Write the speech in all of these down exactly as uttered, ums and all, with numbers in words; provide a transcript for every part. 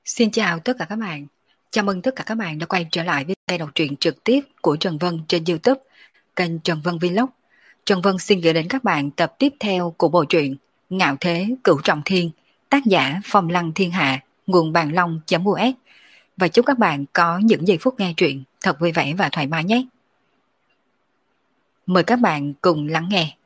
Xin chào tất cả các bạn. Chào mừng tất cả các bạn đã quay trở lại với kênh đọc truyện trực tiếp của Trần Vân trên YouTube, kênh Trần Vân Vlog. Trần Vân xin gửi đến các bạn tập tiếp theo của bộ truyện Ngạo Thế Cửu Trọng Thiên, tác giả Phong Lăng Thiên Hạ, nguồn bàn long.us. Và chúc các bạn có những giây phút nghe truyện thật vui vẻ và thoải mái nhé. Mời các bạn cùng lắng nghe.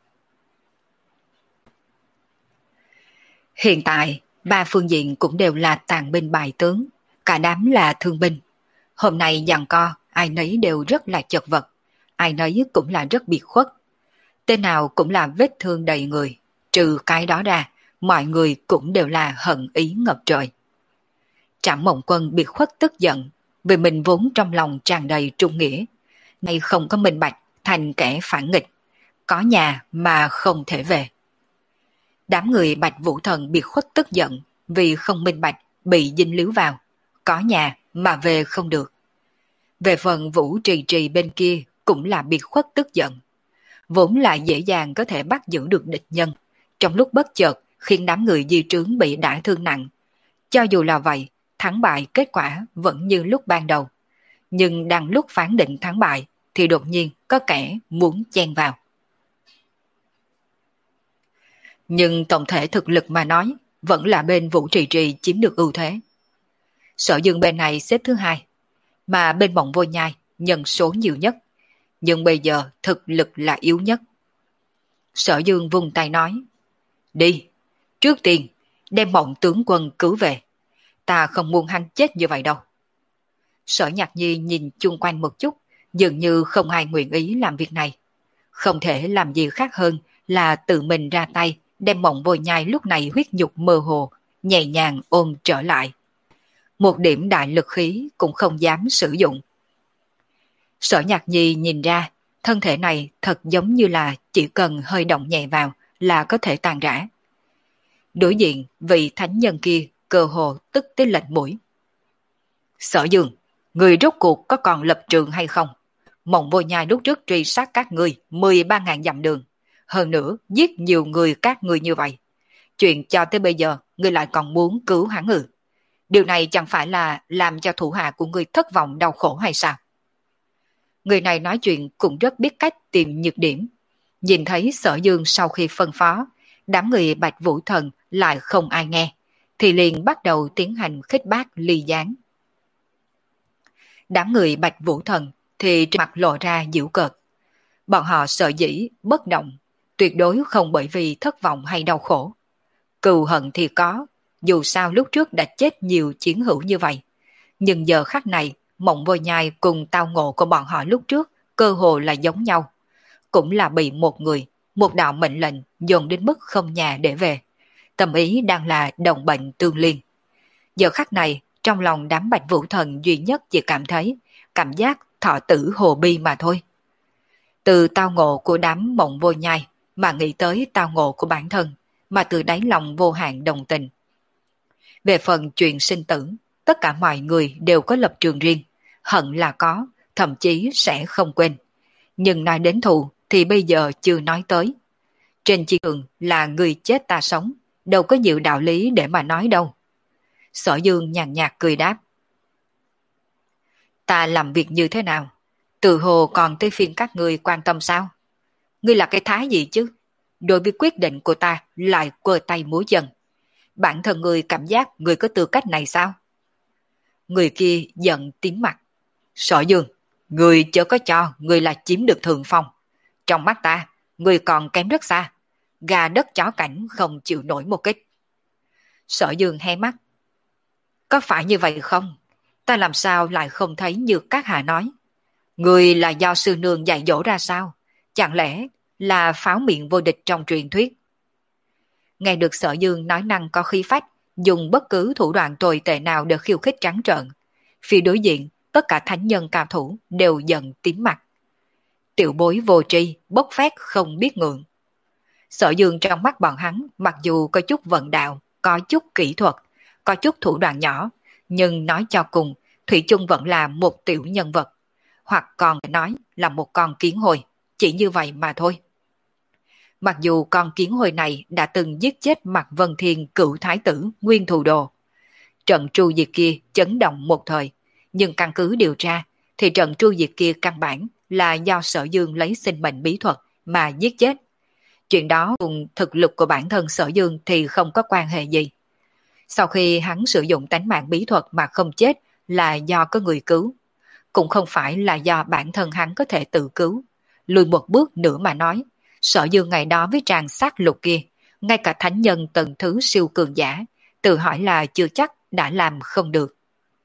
Hiện tại, ba phương diện cũng đều là tàn binh bại tướng, cả đám là thương binh. Hôm nay giằng co, ai nấy đều rất là chật vật, ai nấy cũng là rất biệt khuất. Tên nào cũng là vết thương đầy người, trừ cái đó ra, mọi người cũng đều là hận ý ngập trời. Trảm Mộng Quân biệt khuất tức giận, vì mình vốn trong lòng tràn đầy trung nghĩa, nay không có minh bạch, thành kẻ phản nghịch, có nhà mà không thể về. Đám người Bạch Vũ Thần biệt khuất tức giận vì không minh bạch bị dính líu vào, có nhà mà về không được. Về phần Vũ Trì Trì bên kia cũng là biệt khuất tức giận. Vốn là dễ dàng có thể bắt giữ được địch nhân, trong lúc bất chợt khiến đám người di trướng bị đả thương nặng. Cho dù là vậy, thắng bại kết quả vẫn như lúc ban đầu. Nhưng đang lúc phán định thắng bại thì đột nhiên có kẻ muốn chen vào. Nhưng tổng thể thực lực mà nói, vẫn là bên Vũ Trì Trì chiếm được ưu thế. Sở Dương bên này xếp thứ hai, mà bên Mộng Vô Nhai nhân số nhiều nhất, nhưng bây giờ thực lực là yếu nhất. Sở Dương vung tay nói, đi, trước tiên đem Mộng tướng quân cứu về, ta không muốn hắn chết như vậy đâu. Sở Nhạc Nhi nhìn chung quanh một chút, dường như không ai nguyện ý làm việc này. Không thể làm gì khác hơn là tự mình ra tay, đem Mộng Vô Nhai lúc này huyết nhục mơ hồ, nhẹ nhàng ôm trở lại. Một điểm đại lực khí cũng không dám sử dụng. Sở Nhạc Nhi nhìn ra, thân thể này thật giống như là chỉ cần hơi động nhẹ vào là có thể tàn rã. Đối diện vị thánh nhân kia cơ hồ tức tới lệch mũi. Sở Dương, người rốt cuộc có còn lập trường hay không? Mộng Vô Nhai lúc trước truy sát các ngươi mười ba ngàn dặm đường, hơn nữa giết nhiều người các ngươi như vậy. Chuyện cho tới bây giờ ngươi lại còn muốn cứu hắn ư? Điều này chẳng phải là làm cho thủ hạ của ngươi thất vọng đau khổ hay sao? Người này nói chuyện cũng rất biết cách tìm nhược điểm. Nhìn thấy Sở Dương sau khi phân phó, đám người Bạch Vũ Thần lại không ai nghe, thì liền bắt đầu tiến hành khích bác ly gián. Đám người Bạch Vũ Thần thì trên mặt lộ ra giễu cợt. Bọn họ sợ dĩ, bất động, tuyệt đối không bởi vì thất vọng hay đau khổ. Cừu hận thì có, dù sao lúc trước đã chết nhiều chiến hữu như vậy. Nhưng giờ khắc này, Mộng Vô Nhai cùng tao ngộ của bọn họ lúc trước cơ hồ là giống nhau. Cũng là bị một người, một đạo mệnh lệnh dồn đến mức không nhà để về. Tâm ý đang là đồng bệnh tương liên. Giờ khắc này, trong lòng đám Bạch Vũ Thần duy nhất chỉ cảm thấy cảm giác thọ tử hồ bi mà thôi. Từ tao ngộ của đám Mộng Vô Nhai mà nghĩ tới tao ngộ của bản thân, mà từ đáy lòng vô hạn đồng tình. Về phần chuyện sinh tử, tất cả mọi người đều có lập trường riêng, hận là có, thậm chí sẽ không quên. Nhưng nói đến thù thì bây giờ chưa nói tới. Trên chiến trường là người chết ta sống, đâu có nhiều đạo lý để mà nói đâu. Sở Dương nhàn nhạt cười đáp. Ta làm việc như thế nào? Từ hồ còn tới phiên các người quan tâm sao? Ngươi là cái thái gì chứ? Đối với quyết định của ta lại quơ tay múa chân. Bản thân ngươi cảm giác ngươi có tư cách này sao? Người kia giận tím mặt. Sở Dương, ngươi chớ có cho ngươi là chiếm được thượng phong. Trong mắt ta, ngươi còn kém rất xa. Gà đất chó cảnh không chịu nổi một kích. Sở Dương hé mắt. Có phải như vậy không? Ta làm sao lại không thấy như các hạ nói? Ngươi là do sư nương dạy dỗ ra sao? Chẳng lẽ là pháo miệng vô địch trong truyền thuyết? Nghe được Sở Dương nói năng có khí phách, dùng bất cứ thủ đoạn tồi tệ nào để khiêu khích trắng trợn. Phía đối diện, tất cả thánh nhân cao thủ đều giận tím mặt. Tiểu bối vô tri, bốc phét không biết ngượng. Sở Dương trong mắt bọn hắn, mặc dù có chút vận đạo, có chút kỹ thuật, có chút thủ đoạn nhỏ, nhưng nói cho cùng, Thủy chung vẫn là một tiểu nhân vật, hoặc còn nói là một con kiến hồi, chỉ như vậy mà thôi. Mặc dù con kiến hồi này đã từng giết chết Mạc Vân Thiên cựu thái tử Nguyên Thù Đồ, trận tru diệt kia chấn động một thời, nhưng căn cứ điều tra thì trận tru diệt kia căn bản là do Sở Dương lấy sinh mệnh bí thuật mà giết chết. Chuyện đó cùng thực lực của bản thân Sở Dương thì không có quan hệ gì. Sau khi hắn sử dụng tánh mạng bí thuật mà không chết là do có người cứu, cũng không phải là do bản thân hắn có thể tự cứu. Lùi một bước nữa mà nói, Sở Dương ngày đó với tràng sát lục kia, ngay cả thánh nhân tầng thứ siêu cường giả, tự hỏi là chưa chắc đã làm không được.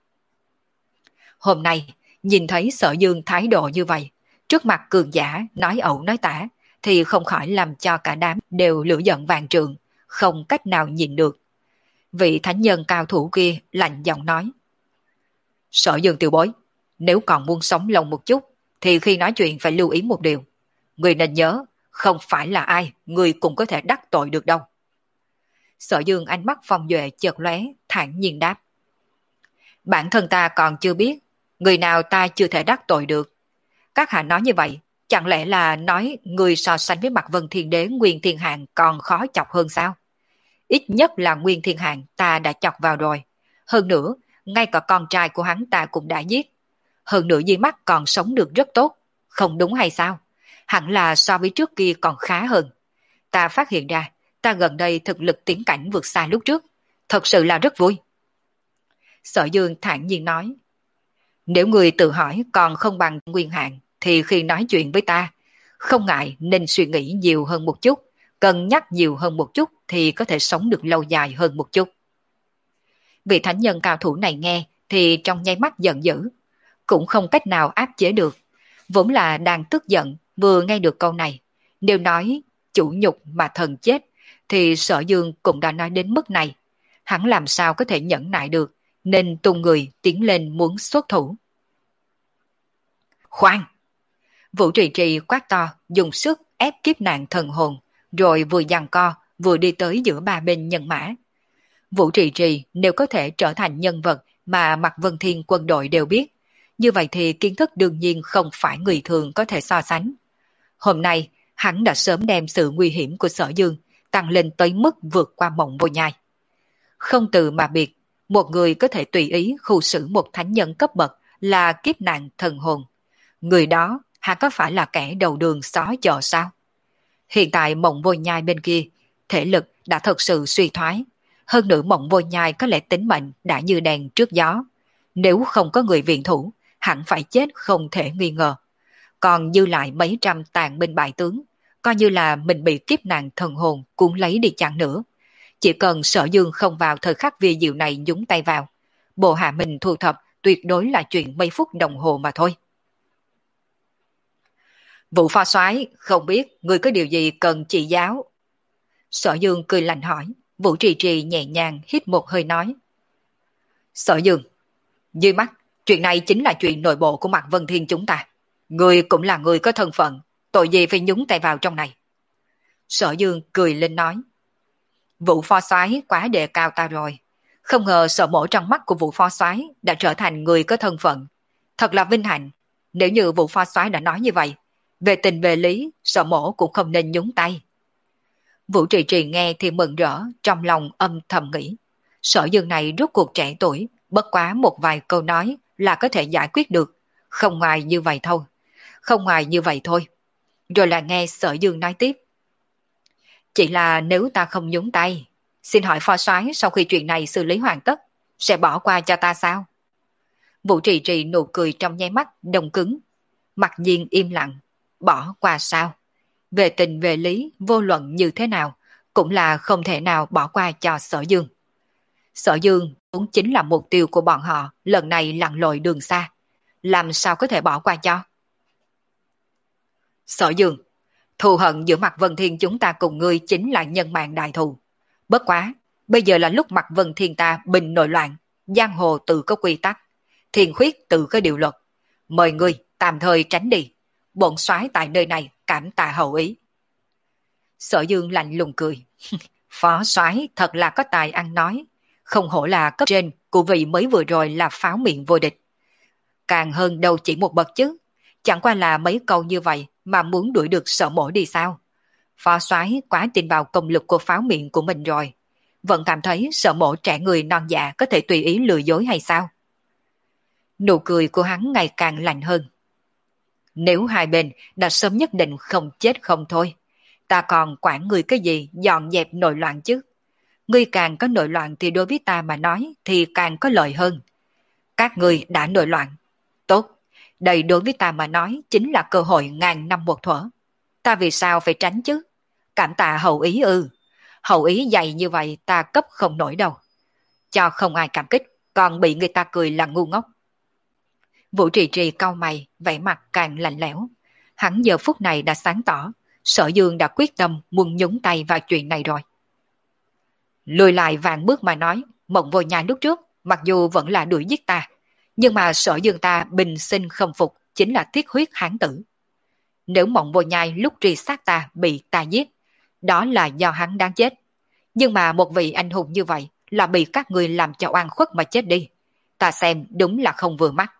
Hôm nay, nhìn thấy Sở Dương thái độ như vậy, trước mặt cường giả nói ẩu nói tả, thì không khỏi làm cho cả đám đều lửa giận vàng trượng, không cách nào nhìn được. Vị thánh nhân cao thủ kia lạnh giọng nói: Sở Dương tiểu bối, nếu còn muốn sống lâu một chút, thì khi nói chuyện phải lưu ý một điều. Người nên nhớ, không phải là ai, người cũng có thể đắc tội được đâu. Sở Dương ánh mắt phong duệ chợt lóe, thản nhiên đáp: Bản thân ta còn chưa biết, người nào ta chưa thể đắc tội được. Các hạ nói như vậy, chẳng lẽ là nói người so sánh với Mạc Vân Thiên Đế Nguyên Thiên Hạng còn khó chọc hơn sao? Ít nhất là Nguyên Thiên Hạng ta đã chọc vào rồi. Hơn nữa, ngay cả con trai của hắn ta cũng đã giết. Hơn nữa Di Mắt còn sống được rất tốt, không đúng hay sao? Hẳn là so với trước kia còn khá hơn. Ta phát hiện ra, ta gần đây thực lực tiến cảnh vượt xa lúc trước. Thật sự là rất vui. Sở Dương thản nhiên nói: Nếu người tự hỏi còn không bằng Nguyên Hạng, thì khi nói chuyện với ta, không ngại nên suy nghĩ nhiều hơn một chút, cân nhắc nhiều hơn một chút thì có thể sống được lâu dài hơn một chút. Vị thánh nhân cao thủ này nghe thì trong nháy mắt giận dữ, cũng không cách nào áp chế được. Vốn là đang tức giận, vừa nghe được câu này, nếu nói chủ nhục mà thần chết, thì Sở Dương cũng đã nói đến mức này. Hắn làm sao có thể nhẫn nại được, nên tung người tiến lên muốn xuất thủ. Khoan! Vũ Trì Trì quát to, dùng sức ép kiếp nạn thần hồn, rồi vừa giằng co, vừa đi tới giữa ba bên nhân mã. Vũ Trì Trì nếu có thể trở thành nhân vật mà Mạc Vân Thiên quân đội đều biết, như vậy thì kiến thức đương nhiên không phải người thường có thể so sánh. Hôm nay, hắn đã sớm đem sự nguy hiểm của Sở Dương tăng lên tới mức vượt qua Mộng Vô Nhai. Không từ mà biệt, một người có thể tùy ý khu xử một thánh nhân cấp bậc là kiếp nạn thần hồn. Người đó hả có phải là kẻ đầu đường xó chợ sao? Hiện tại Mộng Vô Nhai bên kia, thể lực đã thật sự suy thoái. Hơn nữa Mộng Vô Nhai có lẽ tính mệnh đã như đèn trước gió. Nếu không có người viện thủ, hẳn phải chết không thể nghi ngờ. Còn dư lại mấy trăm tàn binh bại tướng, coi như là mình bị kiếp nạn thần hồn cuốn lấy đi chăng nữa. Chỉ cần Sở Dương không vào thời khắc vi diệu này nhúng tay vào, bộ hạ mình thu thập tuyệt đối là chuyện mấy phút đồng hồ mà thôi. Vụ phó soái không biết người có điều gì cần chỉ giáo. Sở Dương cười lạnh hỏi. Vũ Trì Trì nhẹ nhàng hít một hơi nói: Sở Dương, dưới mắt, chuyện này chính là chuyện nội bộ của Mạc Vân Thiên chúng ta. Người cũng là người có thân phận, tội gì phải nhúng tay vào trong này. Sở Dương cười lên nói: Vụ phó soái quá đề cao ta rồi. Không ngờ Sở Mỗ trong mắt của vụ phó soái đã trở thành người có thân phận. Thật là vinh hạnh. Nếu như vụ phó soái đã nói như vậy, về tình về lý, Sở Mỗ cũng không nên nhúng tay. Vũ Trì Trì nghe thì mừng rỡ, trong lòng âm thầm nghĩ. Sở Dương này rốt cuộc trẻ tuổi, bất quá một vài câu nói là có thể giải quyết được. Không ngoài như vậy thôi. Không ngoài như vậy thôi. Rồi là nghe Sở Dương nói tiếp: Chỉ là nếu ta không nhúng tay, xin hỏi phó soái sau khi chuyện này xử lý hoàn tất, sẽ bỏ qua cho ta sao? Vũ Trì Trì nụ cười trong nháy mắt đông cứng. Mặc nhiên im lặng. Bỏ qua sao? Về tình về lý, vô luận như thế nào, cũng là không thể nào bỏ qua cho Sở Dương. Sở Dương cũng chính là mục tiêu của bọn họ lần này lặn lội đường xa. Làm sao có thể bỏ qua cho? Sở Dương, thù hận giữa Mạc Vân Thiên chúng ta cùng ngươi chính là nhân mạng đại thù. Bất quá, bây giờ là lúc Mạc Vân Thiên ta bình nội loạn, giang hồ tự có quy tắc, thiên khuyết tự có điều luật. Mời ngươi tạm thời tránh đi. Bổn soái tại nơi này cảm tạ hậu ý. Sở Dương lạnh lùng cười. Phó soái thật là có tài ăn nói, không hổ là cấp trên của vị mới vừa rồi là pháo miệng vô địch. Càng hơn đâu chỉ một bậc chứ, chẳng qua là mấy câu như vậy mà muốn đuổi được Sở Mỗ đi sao? Phó soái quá tin vào công lực của pháo miệng của mình rồi. vẫn cảm thấy sợ mộ trẻ người non dạ có thể tùy ý lừa dối hay sao? Nụ cười của hắn ngày càng lạnh hơn. Nếu hai bên đã sớm nhất định không chết không thôi, ta còn quản người cái gì dọn dẹp nội loạn chứ? Ngươi càng có nội loạn thì đối với ta mà nói thì càng có lợi hơn. Các ngươi đã nội loạn. Tốt, đây đối với ta mà nói chính là cơ hội ngàn năm một thuở. Ta vì sao phải tránh chứ? Cảm tạ hậu ý ư? Hậu ý dày như vậy ta cấp không nổi đâu. Cho không ai cảm kích, còn bị người ta cười là ngu ngốc. Vũ Trì Trì cau mày, vẻ mặt càng lạnh lẽo. Hắn giờ phút này đã sáng tỏ, Sở Dương đã quyết tâm muốn nhúng tay vào chuyện này rồi. Lùi lại vạn bước mà nói, Mộng Vô Nhai lúc trước, mặc dù vẫn là đuổi giết ta, nhưng mà Sở Dương ta bình sinh không phục chính là thiết huyết hán tử. Nếu Mộng Vô Nhai lúc truy sát ta bị ta giết, đó là do hắn đáng chết. Nhưng mà một vị anh hùng như vậy là bị các người làm cho oan khuất mà chết đi. Ta xem đúng là không vừa mắt.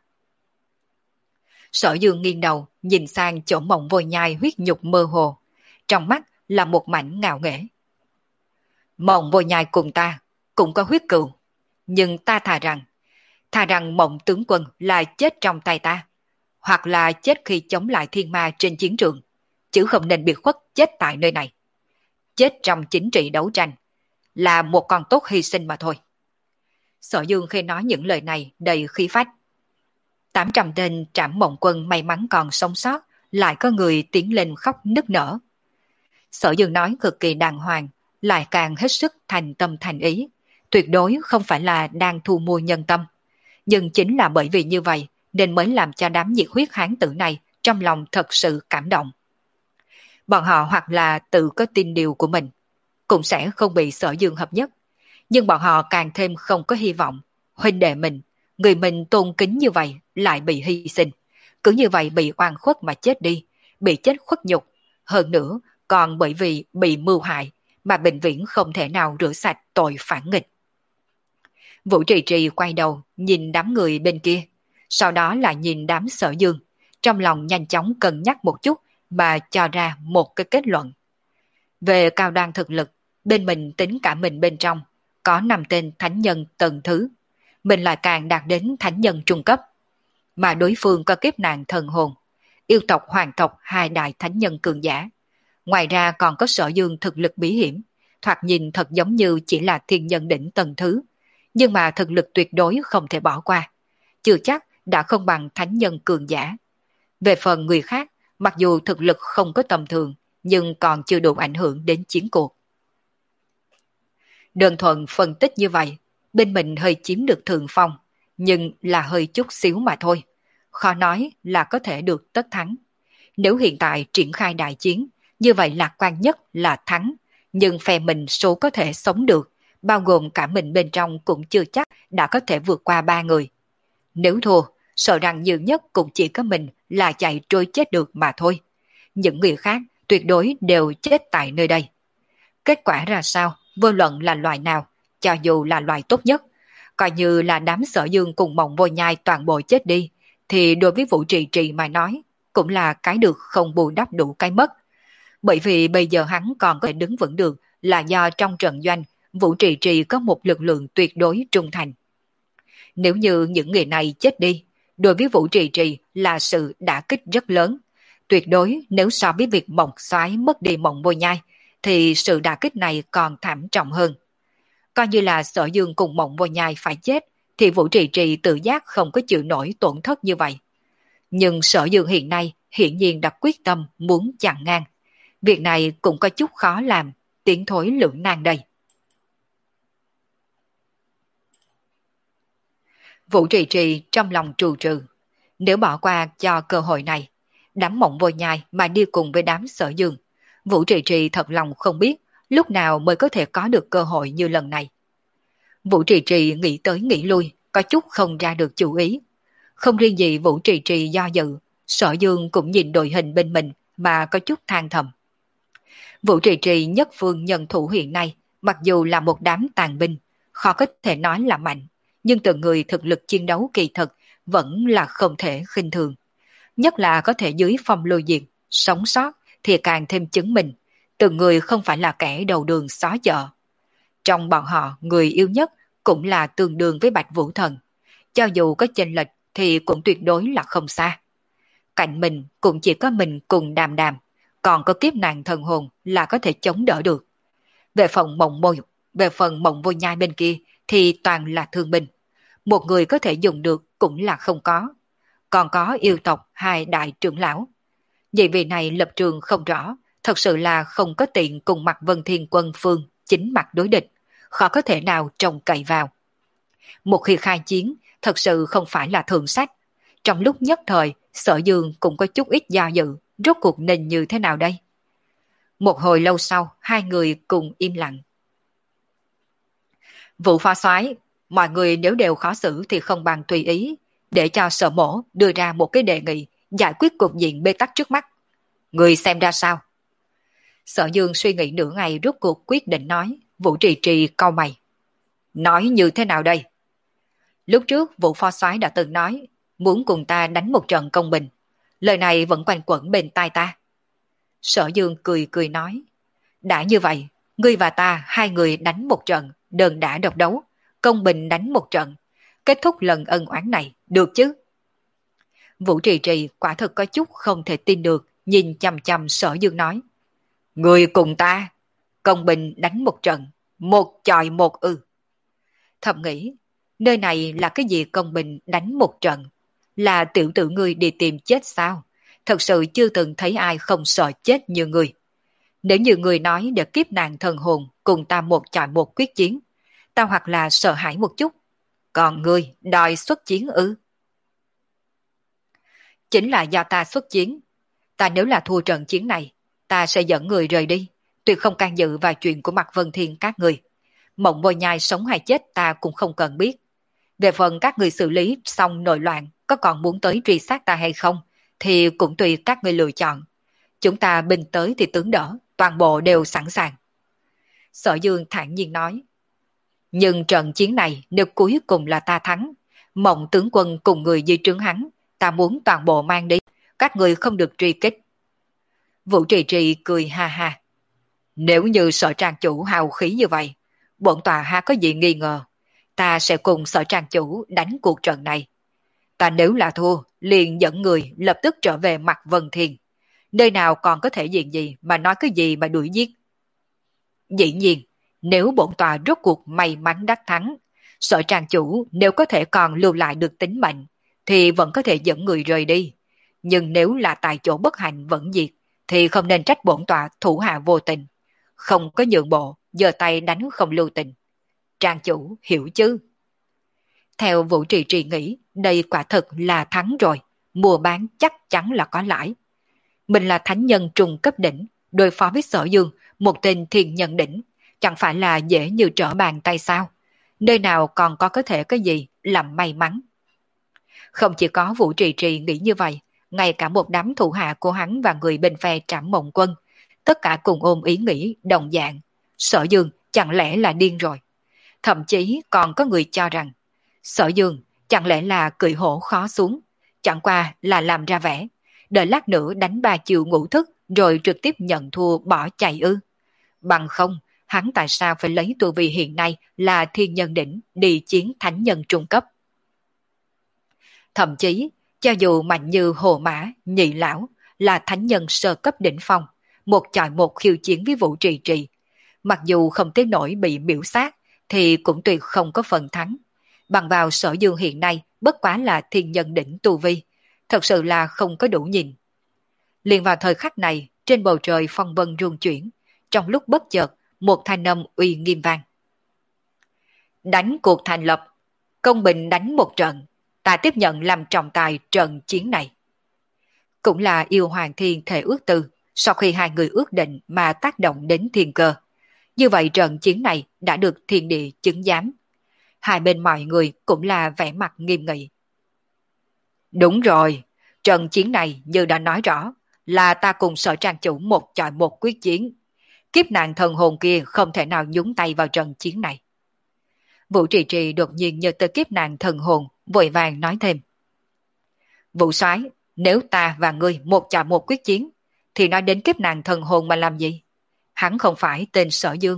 Sở Dương nghiêng đầu, nhìn sang chỗ Mộng Vô Nhai huyết nhục mơ hồ. Trong mắt là một mảnh ngạo nghễ. Mộng Vô Nhai cùng ta cũng có huyết cừu. Nhưng ta thà rằng, thà rằng Mộng tướng quân là chết trong tay ta. Hoặc là chết khi chống lại thiên ma trên chiến trường. Chứ không nên bị khuất chết tại nơi này. Chết trong chính trị đấu tranh là một con tốt hy sinh mà thôi. Sở Dương khi nói những lời này đầy khí phách. Tám trăm tên Trảm Mộng Quân may mắn còn sống sót, lại có người tiến lên khóc nức nở. Sở Dương nói cực kỳ đàng hoàng, lại càng hết sức thành tâm thành ý, tuyệt đối không phải là đang thu mua nhân tâm. Nhưng chính là bởi vì như vậy nên mới làm cho đám nhiệt huyết hán tử này trong lòng thật sự cảm động. Bọn họ hoặc là tự có tin điều của mình, cũng sẽ không bị Sở Dương hợp nhất, nhưng bọn họ càng thêm không có hy vọng. Huynh đệ mình, người mình tôn kính như vậy lại bị hy sinh, cứ như vậy bị oan khuất mà chết đi, bị chết khuất nhục, hơn nữa còn bởi vì bị mưu hại mà bệnh viễn không thể nào rửa sạch tội phản nghịch. Vũ Trì Trì quay đầu nhìn đám người bên kia, sau đó là nhìn đám Sở Dương, trong lòng nhanh chóng cân nhắc một chút mà cho ra một cái kết luận. Về cao đoan thực lực, bên mình tính cả mình bên trong, có năm tên thánh nhân tầng thứ, mình lại càng đạt đến thánh nhân trung cấp. Mà đối phương có kiếp nạn thần hồn, yêu tộc hoàng tộc hai đại thánh nhân cường giả. Ngoài ra còn có Sở Dương thực lực bí hiểm, thoạt nhìn thật giống như chỉ là thiên nhân đỉnh tầng thứ, nhưng mà thực lực tuyệt đối không thể bỏ qua, chưa chắc đã không bằng thánh nhân cường giả. Về phần người khác, mặc dù thực lực không có tầm thường, nhưng còn chưa đủ ảnh hưởng đến chiến cuộc. Đơn thuần phân tích như vậy, bên mình hơi chiếm được thượng phong, nhưng là hơi chút xíu mà thôi. Khó nói là có thể được tất thắng. Nếu hiện tại triển khai đại chiến, như vậy lạc quan nhất là thắng, nhưng phe mình số có thể sống được, bao gồm cả mình bên trong cũng chưa chắc đã có thể vượt qua ba người. Nếu thua, sợ rằng nhiều nhất cũng chỉ có mình là chạy trôi chết được mà thôi. Những người khác tuyệt đối đều chết tại nơi đây. Kết quả ra sao, vô luận là loại nào, cho dù là loại tốt nhất, coi như là đám Sở Dương cùng Mộng Vô Nhai toàn bộ chết đi, thì đối với Vũ Trì Trì mà nói, cũng là cái được không bù đắp đủ cái mất. Bởi vì bây giờ hắn còn có thể đứng vững được là do trong trận doanh, Vũ Trì Trì có một lực lượng tuyệt đối trung thành. Nếu như những người này chết đi, đối với Vũ Trì Trì là sự đả kích rất lớn. Tuyệt đối nếu so với việc Mộng Soái mất đi Mộng Vô Nhai, thì sự đả kích này còn thảm trọng hơn. Coi như là Sở Dương cùng Mộng Vô Nhai phải chết, thì Vũ Trì Trì tự giác không có chịu nổi tổn thất như vậy. Nhưng Sở Dương hiện nay hiển nhiên đã quyết tâm muốn chặn ngang. Việc này cũng có chút khó làm, tiến thối lưỡng nan đây. Vũ Trì Trì trong lòng trù trừ. Nếu bỏ qua cho cơ hội này, đám Mộng Vô Nhai mà đi cùng với đám Sở Dương, Vũ Trì Trì thật lòng không biết lúc nào mới có thể có được cơ hội như lần này. Vũ Trì Trì nghĩ tới nghĩ lui, có chút không ra được chủ ý. Không riêng gì Vũ Trì Trì do dự, Sở Dương cũng nhìn đội hình bên mình mà có chút than thầm. Vũ Trì Trì nhất phương nhân thủ hiện nay, mặc dù là một đám tàn binh, khó có thể nói là mạnh, nhưng từng người thực lực chiến đấu kỳ thực vẫn là không thể khinh thường. Nhất là có thể dưới phong lôi diệt, sống sót thì càng thêm chứng minh, từng người không phải là kẻ đầu đường xó chợ. Trong bọn họ, người yêu nhất cũng là tương đương với Bạch Vũ Thần. Cho dù có chênh lệch thì cũng tuyệt đối là không xa. Cạnh mình cũng chỉ có mình cùng Đàm Đàm, còn có kiếp nạn thần hồn là có thể chống đỡ được. Về phần mộng môi, về phần mộng vô nhai bên kia thì toàn là thương binh. Một người có thể dùng được cũng là không có. Còn có yêu tộc hai đại trưởng lão. Vì vị này lập trường không rõ, thật sự là không có tiện cùng mặt Vân Thiên Quân Phương chính mặt đối địch, khó có thể nào trông cậy vào. Một khi khai chiến, thật sự không phải là thường sách. Trong lúc nhất thời, Sở Dương cũng có chút ít do dự, rốt cuộc nên như thế nào đây? Một hồi lâu sau, hai người cùng im lặng. Vụ phá soái, mọi người nếu đều khó xử thì không bằng tùy ý, để cho Sở Mổ đưa ra một cái đề nghị giải quyết cục diện bế tắc trước mắt. Người xem ra sao? Sở Dương suy nghĩ nửa ngày rốt cuộc quyết định nói. Vũ Trì Trì cau mày. Nói như thế nào đây? Lúc trước Vũ Phó Soái đã từng nói muốn cùng ta đánh một trận công bình. Lời này vẫn quanh quẩn bên tai ta. Sở Dương cười cười nói. Đã như vậy, ngươi và ta hai người đánh một trận, đơn đả độc đấu, công bình đánh một trận. Kết thúc lần ân oán này, được chứ? Vũ Trì Trì quả thực có chút không thể tin được, nhìn chằm chằm Sở Dương nói. Người cùng ta, công bình đánh một trận, một chọi một ư. Thầm nghĩ, nơi này là cái gì công bình đánh một trận? Là tiểu tử ngươi đi tìm chết sao? Thật sự chưa từng thấy ai không sợ chết như ngươi. Nếu như ngươi nói để kiếp nạn thần hồn cùng ta một chọi một quyết chiến, ta hoặc là sợ hãi một chút. Còn ngươi đòi xuất chiến ư? Chính là do ta xuất chiến. Ta nếu là thua trận chiến này, ta sẽ dẫn người rời đi, tuyệt không can dự vào chuyện của Mạc Vân Thiên các người. Mộng Vô Nhai sống hay chết ta cũng không cần biết. Về phần các người xử lý xong nội loạn, có còn muốn tới truy sát ta hay không, thì cũng tùy các người lựa chọn. Chúng ta binh tới thì tướng đỡ, toàn bộ đều sẵn sàng. Sở Dương thản nhiên nói. Nhưng trận chiến này nếu cuối cùng là ta thắng, Mộng tướng quân cùng người dưới trướng hắn, ta muốn toàn bộ mang đi, các người không được truy kích. Vũ Trì Trì cười ha ha. Nếu như Sở Trang chủ hào khí như vậy, bổn tòa ha có gì nghi ngờ, ta sẽ cùng Sở Trang chủ đánh cuộc trận này. Ta nếu là thua, liền dẫn người lập tức trở về mặt Vân Thiên. Nơi nào còn có thể diện gì mà nói cái gì mà đuổi giết. Dĩ nhiên, nếu bổn tòa rốt cuộc may mắn đắc thắng, Sở Trang chủ nếu có thể còn lưu lại được tính mệnh, thì vẫn có thể dẫn người rời đi. Nhưng nếu là tại chỗ bất hạnh vẫn diệt, thì không nên trách bổn tòa thủ hạ vô tình. Không có nhượng bộ, giơ tay đánh không lưu tình. Trang chủ hiểu chứ? Theo Vũ Trì Trì nghĩ, đây quả thực là thắng rồi, mua bán chắc chắn là có lãi. Mình là thánh nhân trùng cấp đỉnh, đối phó với Sở Dương, một tên thiên nhân đỉnh, chẳng phải là dễ như trở bàn tay sao? Nơi nào còn có có thể cái gì làm may mắn? Không chỉ có Vũ Trì Trì nghĩ như vậy, ngay cả một đám thủ hạ của hắn và người bên phe Trảm Mộng Quân, tất cả cùng ôm ý nghĩ đồng dạng. Sở Dương chẳng lẽ là điên rồi? Thậm chí còn có người cho rằng Sở Dương chẳng lẽ là cười hổ khó xuống, chẳng qua là làm ra vẻ, đợi lát nữa đánh ba chiều ngũ thức rồi trực tiếp nhận thua bỏ chạy ư. Bằng không, hắn tại sao phải lấy tu vi hiện nay là thiên nhân đỉnh đi chiến thánh nhân trung cấp? Thậm chí, cho dù mạnh như Hồ Mã, Nhị Lão là thánh nhân sơ cấp đỉnh phong, một chọi một khiêu chiến với Vũ Trì Trì, mặc dù không tới nỗi bị miễu sát, thì cũng tuyệt không có phần thắng. Bằng vào Sở Dương hiện nay bất quá là thiên nhân đỉnh tu vi, thật sự là không có đủ nhìn. Liền vào thời khắc này, trên bầu trời phong vân rung chuyển, trong lúc bất chợt, một thanh âm uy nghiêm vang. Đánh cuộc thành lập, công bình đánh một trận, ta tiếp nhận làm trọng tài trận chiến này. Cũng là yêu hoàng thiên thể ước tư, sau khi hai người ước định mà tác động đến thiên cơ. Như vậy trận chiến này đã được thiên địa chứng giám. Hai bên mọi người cũng là vẻ mặt nghiêm nghị. Đúng rồi, trận chiến này như đã nói rõ, là ta cùng Sở Trang chủ một chọi một quyết chiến. Kiếp nạn thần hồn kia không thể nào nhúng tay vào trận chiến này. Vũ Trì Trì đột nhiên nhớ tới kiếp nạn thần hồn, vội vàng nói thêm. Vũ soái, nếu ta và ngươi một chọi một quyết chiến, thì nói đến kiếp nạn thần hồn mà làm gì? Hắn không phải tên Sở Dương,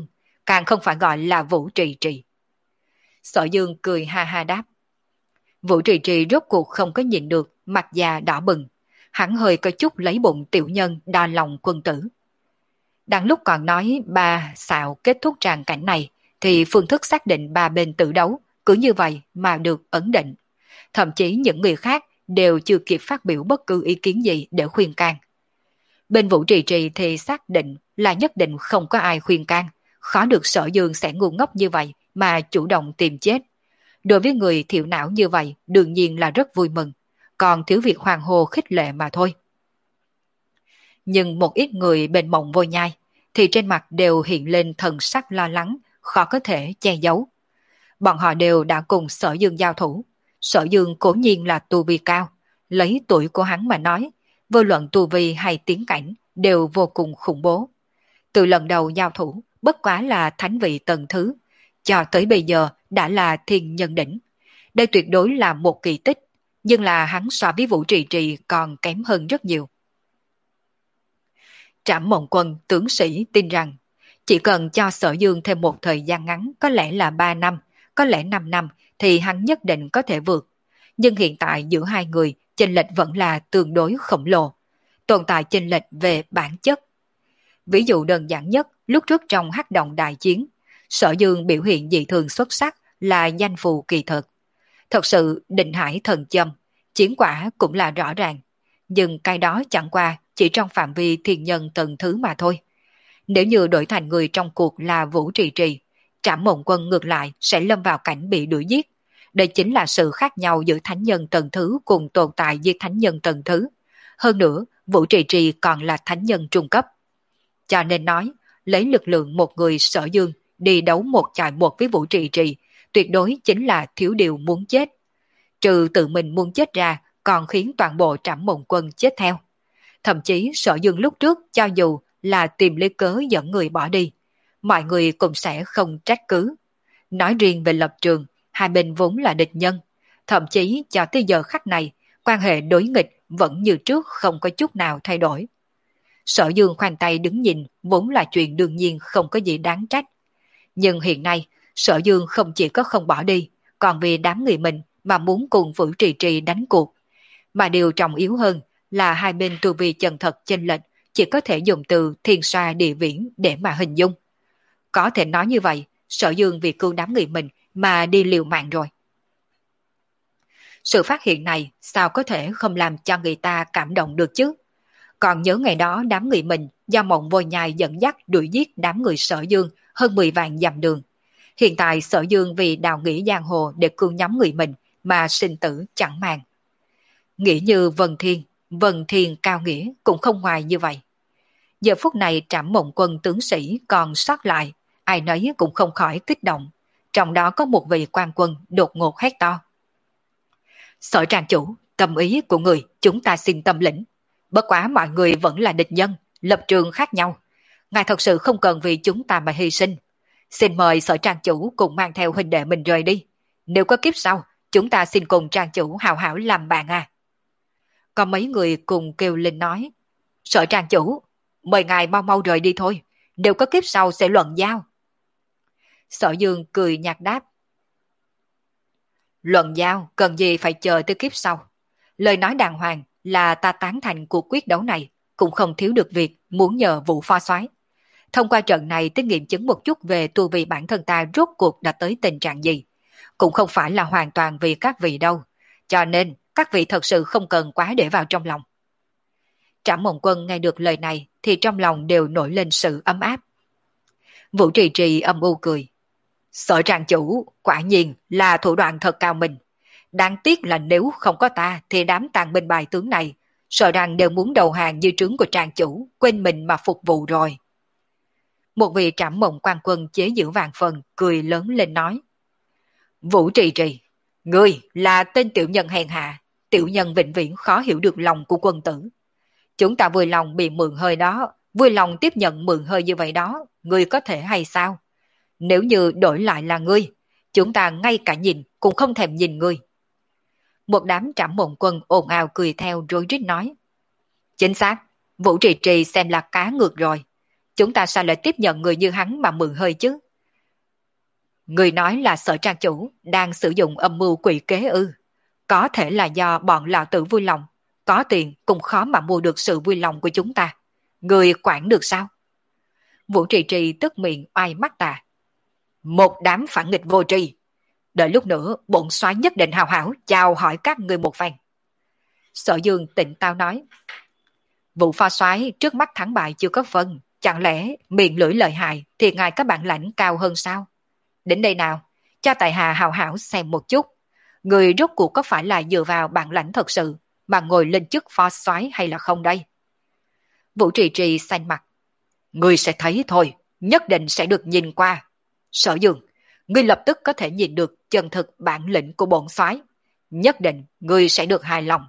càng không phải gọi là Vũ Trì Trì. Sở Dương cười ha ha đáp. Vũ Trì Trì rốt cuộc không có nhìn được, mặt già đỏ bừng, hắn hơi có chút lấy bụng tiểu nhân đa lòng quân tử. Đang lúc còn nói ba xạo kết thúc tràng cảnh này, thì phương thức xác định ba bên tự đấu, cứ như vậy mà được ấn định. Thậm chí những người khác đều chưa kịp phát biểu bất cứ ý kiến gì để khuyên can. Bên Vũ Trì Trì thì xác định là nhất định không có ai khuyên can, khó được Sở Dương sẽ ngu ngốc như vậy mà chủ động tìm chết. Đối với người thiểu não như vậy đương nhiên là rất vui mừng, còn thiếu việc hoàng hồ khích lệ mà thôi. Nhưng một ít người bên Mộng Vô Nhai thì trên mặt đều hiện lên thần sắc lo lắng, khó có thể che giấu. Bọn họ đều đã cùng Sở Dương giao thủ. Sở Dương cố nhiên là tu vi cao, lấy tuổi của hắn mà nói, vô luận tu vi hay tiến cảnh đều vô cùng khủng bố. Từ lần đầu giao thủ, bất quá là thánh vị tầng thứ, cho tới bây giờ đã là thiên nhân đỉnh. Đây tuyệt đối là một kỳ tích, nhưng là hắn so với Vũ Trì Trì còn kém hơn rất nhiều. Trảm Mộng Quân tướng sĩ tin rằng, chỉ cần cho Sở Dương thêm một thời gian ngắn, có lẽ là ba năm, có lẽ năm năm, thì hắn nhất định có thể vượt. Nhưng hiện tại giữa hai người, chênh lệch vẫn là tương đối khổng lồ. Tồn tại chênh lệch về bản chất. Ví dụ đơn giản nhất, lúc trước trong hắc động đại chiến, Sở Dương biểu hiện dị thường xuất sắc là danh phù kỳ thực. Thật sự định hải thần châm, chiến quả cũng là rõ ràng. Nhưng cái đó chẳng qua chỉ trong phạm vi thiên nhân tầng thứ mà thôi. Nếu như đổi thành người trong cuộc là Vũ Trì Trì, Trảm Mộng Quân ngược lại sẽ lâm vào cảnh bị đuổi giết. Đây chính là sự khác nhau giữa thánh nhân tầng thứ cùng tồn tại với thánh nhân tầng thứ. Hơn nữa, Vũ Trì Trì còn là thánh nhân trung cấp. Cho nên nói, lấy lực lượng một người Sở Dương đi đấu một chọi một với Vũ Trì Trì, tuyệt đối chính là thiếu điều muốn chết. Trừ tự mình muốn chết ra, còn khiến toàn bộ Trảm Mộng Quân chết theo. Thậm chí Sở Dương lúc trước cho dù là tìm lấy cớ dẫn người bỏ đi, mọi người cũng sẽ không trách cứ. Nói riêng về lập trường, hai bên vốn là địch nhân. Thậm chí cho tới giờ khắc này, quan hệ đối nghịch vẫn như trước không có chút nào thay đổi. Sở Dương khoanh tay đứng nhìn vốn là chuyện đương nhiên không có gì đáng trách. Nhưng hiện nay, Sở Dương không chỉ có không bỏ đi, còn vì đám người mình mà muốn cùng Vũ Trì Trì đánh cuộc. Mà điều trọng yếu hơn là hai bên tu vi chân thật chênh lệch chỉ có thể dùng từ thiên xoa địa viễn để mà hình dung. Có thể nói như vậy, Sở Dương vì cứu đám người mình mà đi liều mạng rồi. Sự phát hiện này sao có thể không làm cho người ta cảm động được chứ? Còn nhớ ngày đó đám người mình do Mộng Vô Nhai dẫn dắt đuổi giết đám người Sở Dương hơn mười vạn dặm đường. Hiện tại Sở Dương vì đào nghĩ giang hồ để cứu nhóm người mình mà sinh tử chẳng màng. Nghĩ như Vân Thiên, Vân Thiên cao nghĩa cũng không ngoài như vậy. Giờ phút này Trảm Mộng Quân tướng sĩ còn sót lại, ai nấy cũng không khỏi kích động. Trong đó có một vị quan quân đột ngột hét to. Sở trang chủ, tâm ý của người chúng ta xin tâm lĩnh. Bất quá mọi người vẫn là địch nhân, lập trường khác nhau. Ngài thật sự không cần vì chúng ta mà hy sinh. Xin mời sở trang chủ cùng mang theo huynh đệ mình rời đi. Nếu có kiếp sau, chúng ta xin cùng trang chủ hào hảo làm bạn à. Có mấy người cùng kêu lên nói. Sở trang chủ, mời ngài mau mau rời đi thôi. Nếu có kiếp sau sẽ luận giao. Sở Dương cười nhạt đáp. Luận giao cần gì phải chờ tới kiếp sau. Lời nói đàng hoàng là ta tán thành cuộc quyết đấu này, cũng không thiếu được việc muốn nhờ Vũ Phó Soái. Thông qua trận này tới nghiệm chứng một chút về tu vi bản thân ta rốt cuộc đã tới tình trạng gì. Cũng không phải là hoàn toàn vì các vị đâu, cho nên các vị thật sự không cần quá để vào trong lòng. Trảm Mộng Quân nghe được lời này thì trong lòng đều nổi lên sự ấm áp. Vũ Trì Trì âm u cười. Sở trang chủ quả nhiên là thủ đoạn thật cao minh. Đáng tiếc là nếu không có ta thì đám tàn binh bài tướng này sợ rằng đều muốn đầu hàng như trướng của trang chủ, quên mình mà phục vụ rồi. Một vị Trảm Mộng quan quân chế giễu vàng phần cười lớn lên nói. Vũ Trì Trì, ngươi là tên tiểu nhân hèn hạ, tiểu nhân vĩnh viễn khó hiểu được lòng của quân tử. Chúng ta vui lòng bị mượn hơi đó, vui lòng tiếp nhận mượn hơi như vậy đó, ngươi có thể hay sao? Nếu như đổi lại là ngươi, chúng ta ngay cả nhìn cũng không thèm nhìn ngươi. Một đám Trảm Mộng quân ồn ào cười theo rối rít nói. Chính xác, Vũ Trì Trì xem là cá ngược rồi. Chúng ta sao lại tiếp nhận người như hắn mà mượn hơi chứ? Người nói là Sở trang chủ đang sử dụng âm mưu quỷ kế ư? Có thể là do bọn lão tử vui lòng, có tiền cũng khó mà mua được sự vui lòng của chúng ta. Người quản được sao? Vũ Trì Trì tức miệng oai mắt tà. Một đám phản nghịch vô tri. Đợi lúc nữa bổn soái nhất định hào hảo chào hỏi các người một phen. Sở Dương tỉnh táo nói. Vụ pha soái trước mắt thắng bại chưa có phân, chẳng lẽ miệng lưỡi lợi hại thì ngài có bản lãnh cao hơn sao? Đến đây nào, cho tại hạ hào hảo xem một chút, người rốt cuộc có phải là dựa vào bản lãnh thật sự mà ngồi lên chức phó soái hay là không đây? Vũ Trì Trì xanh mặt. Người sẽ thấy thôi, nhất định sẽ được nhìn qua. Sở Dương, ngươi lập tức có thể nhìn được chân thực bản lĩnh của bổn soái, nhất định ngươi sẽ được hài lòng.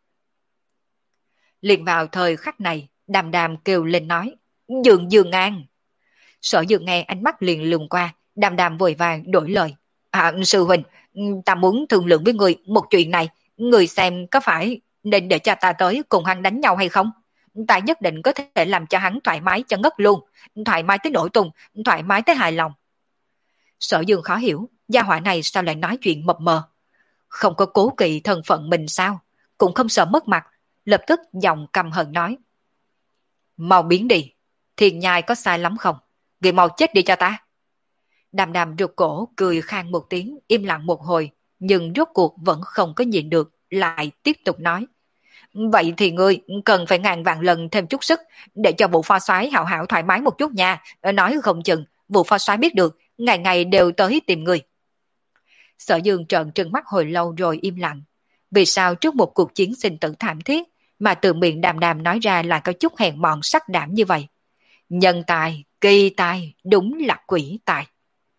Liền vào thời khắc này, Đàm Đàm kêu lên nói, Dương Dương An. Sở Dương nghe ánh mắt liền lùng qua, Đàm Đàm vội vàng đổi lời. À, sư huynh, ta muốn thương lượng với người một chuyện này, người xem có phải nên để cho ta tới cùng hắn đánh nhau hay không? Ta nhất định có thể làm cho hắn thoải mái cho ngất luôn, thoải mái tới nổi tung, thoải mái tới hài lòng. Sở Dương khó hiểu, gia hỏa này sao lại nói chuyện mập mờ? Không có cố kỵ thân phận mình sao? Cũng không sợ mất mặt, lập tức giọng căm hận nói. Mau biến đi, Thiên Nhai có sai lắm không? Người mau chết đi cho ta. Đàm Đàm rụt cổ cười khang một tiếng, im lặng một hồi, nhưng rốt cuộc vẫn không có nhịn được, lại tiếp tục nói. Vậy thì ngươi cần phải ngàn vạn lần thêm chút sức, để cho vụ pha soái hảo hảo thoải mái một chút nha. Nói không chừng, vụ pha soái biết được, ngày ngày đều tới tìm ngươi. Sở Dương trợn trừng mắt hồi lâu rồi im lặng. Vì sao trước một cuộc chiến sinh tử thảm thiết, mà từ miệng Đàm Đàm nói ra là có chút hèn mọn sắc đảm như vậy? Nhân tài, kỳ tài, đúng là quỷ tài.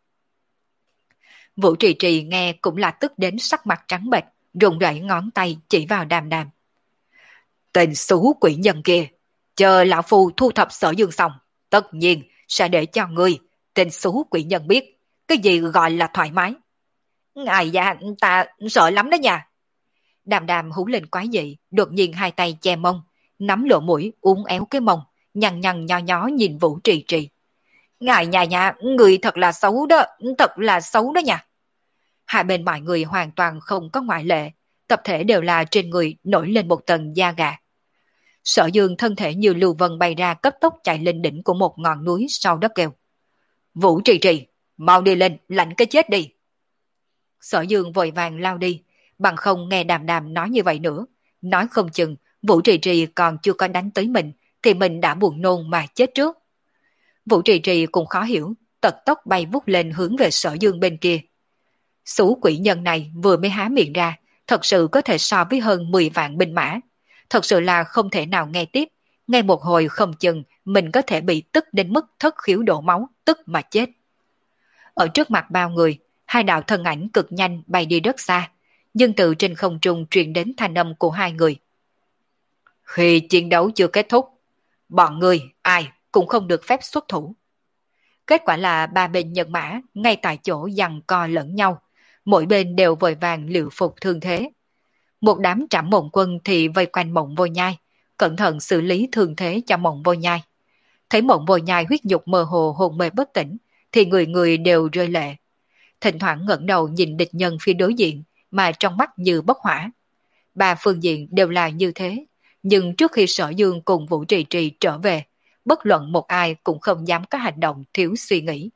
Vũ Trì Trì nghe cũng là tức đến sắc mặt trắng bệch, run rẩy ngón tay chỉ vào Đàm Đàm. Tên xú quỷ nhân kia, chờ lão phu thu thập Sở Dương xong, tất nhiên sẽ để cho ngươi, tên xú quỷ nhân biết, cái gì gọi là thoải mái. Ai da, ta sợ lắm đó nha. Đàm Đàm hú lên quái dị, đột nhiên hai tay che mông, nắm lỗ mũi uốn éo cái mông, nhăn nhăn nho nhó nhìn Vũ Trì Trì. Ngài nhà nhà, người thật là xấu đó, thật là xấu đó nha. Hai bên mọi người hoàn toàn không có ngoại lệ, tập thể đều là trên người nổi lên một tầng da gà. Sở Dương thân thể như lưu vân bay ra cấp tốc chạy lên đỉnh của một ngọn núi sau đó kêu. Vũ Trì Trì, mau đi lên, lạnh cái chết đi. Sở Dương vội vàng lao đi, bằng không nghe Đàm Đàm nói như vậy nữa. Nói không chừng, Vũ Trì Trì còn chưa có đánh tới mình, thì mình đã buồn nôn mà chết trước. Vũ Trì Trì cũng khó hiểu, tật tốc bay vút lên hướng về Sở Dương bên kia. Xú quỷ nhân này vừa mới há miệng ra, thật sự có thể so với hơn mười vạn binh mã. Thật sự là không thể nào nghe tiếp, nghe một hồi không chừng mình có thể bị tức đến mức thất khiếu đổ máu, tức mà chết. Ở trước mặt bao người, hai đạo thân ảnh cực nhanh bay đi rất xa, nhưng từ trên không trung truyền đến thanh âm của hai người. Khi chiến đấu chưa kết thúc, bọn người ai cũng không được phép xuất thủ. Kết quả là ba bên nhân mã ngay tại chỗ giằng co lẫn nhau, mỗi bên đều vội vàng liệu phục thương thế. Một đám Trảm Mộng quân thì vây quanh Mộng Vô Nhai, cẩn thận xử lý thương thế cho Mộng Vô Nhai. Thấy Mộng Vô Nhai huyết nhục mơ hồ hồn mê bất tỉnh, thì người người đều rơi lệ. Thỉnh thoảng ngẩng đầu nhìn địch nhân phía đối diện, mà trong mắt như bốc hỏa. Ba phương diện đều là như thế, nhưng trước khi Sở Dương cùng Vũ Trì Trì trở về, bất luận một ai cũng không dám có hành động thiếu suy nghĩ.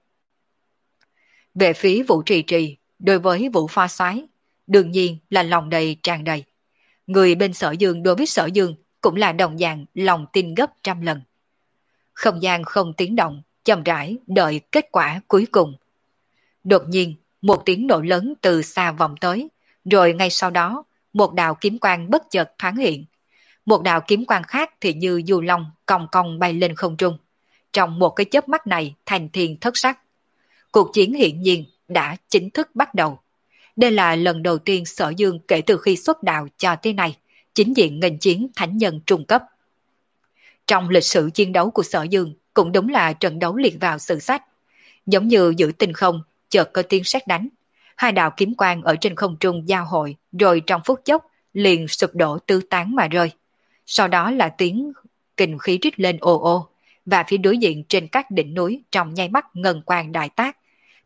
Về phía Vũ Trì Trì, đối với Vũ Pha Soái, đương nhiên là lòng đầy tràn đầy. Người bên Sở Dương đối với Sở Dương cũng là đồng dạng lòng tin gấp trăm lần. Không gian không tiếng động, chậm rãi đợi kết quả cuối cùng. Đột nhiên, một tiếng nổ lớn từ xa vọng tới, rồi ngay sau đó, một đạo kiếm quang bất chợt thoáng hiện. Một đạo kiếm quang khác thì như du long cong cong bay lên không trung. Trong một cái chớp mắt này thành thiên thất sắc. Cuộc chiến hiển nhiên đã chính thức bắt đầu. Đây là lần đầu tiên Sở Dương kể từ khi xuất đạo cho tới nay, chính diện nghênh chiến thánh nhân trung cấp. Trong lịch sử chiến đấu của Sở Dương cũng đúng là trận đấu liệt vào sử sách. Giống như giữa tinh không, chợt có tiếng sét đánh. Hai đạo kiếm quang ở trên không trung giao hội, rồi trong phút chốc liền sụp đổ tứ tán mà rơi. Sau đó là tiếng kình khí rít lên ồ ồ, và phía đối diện trên các đỉnh núi trong nháy mắt ngân quang đại tác,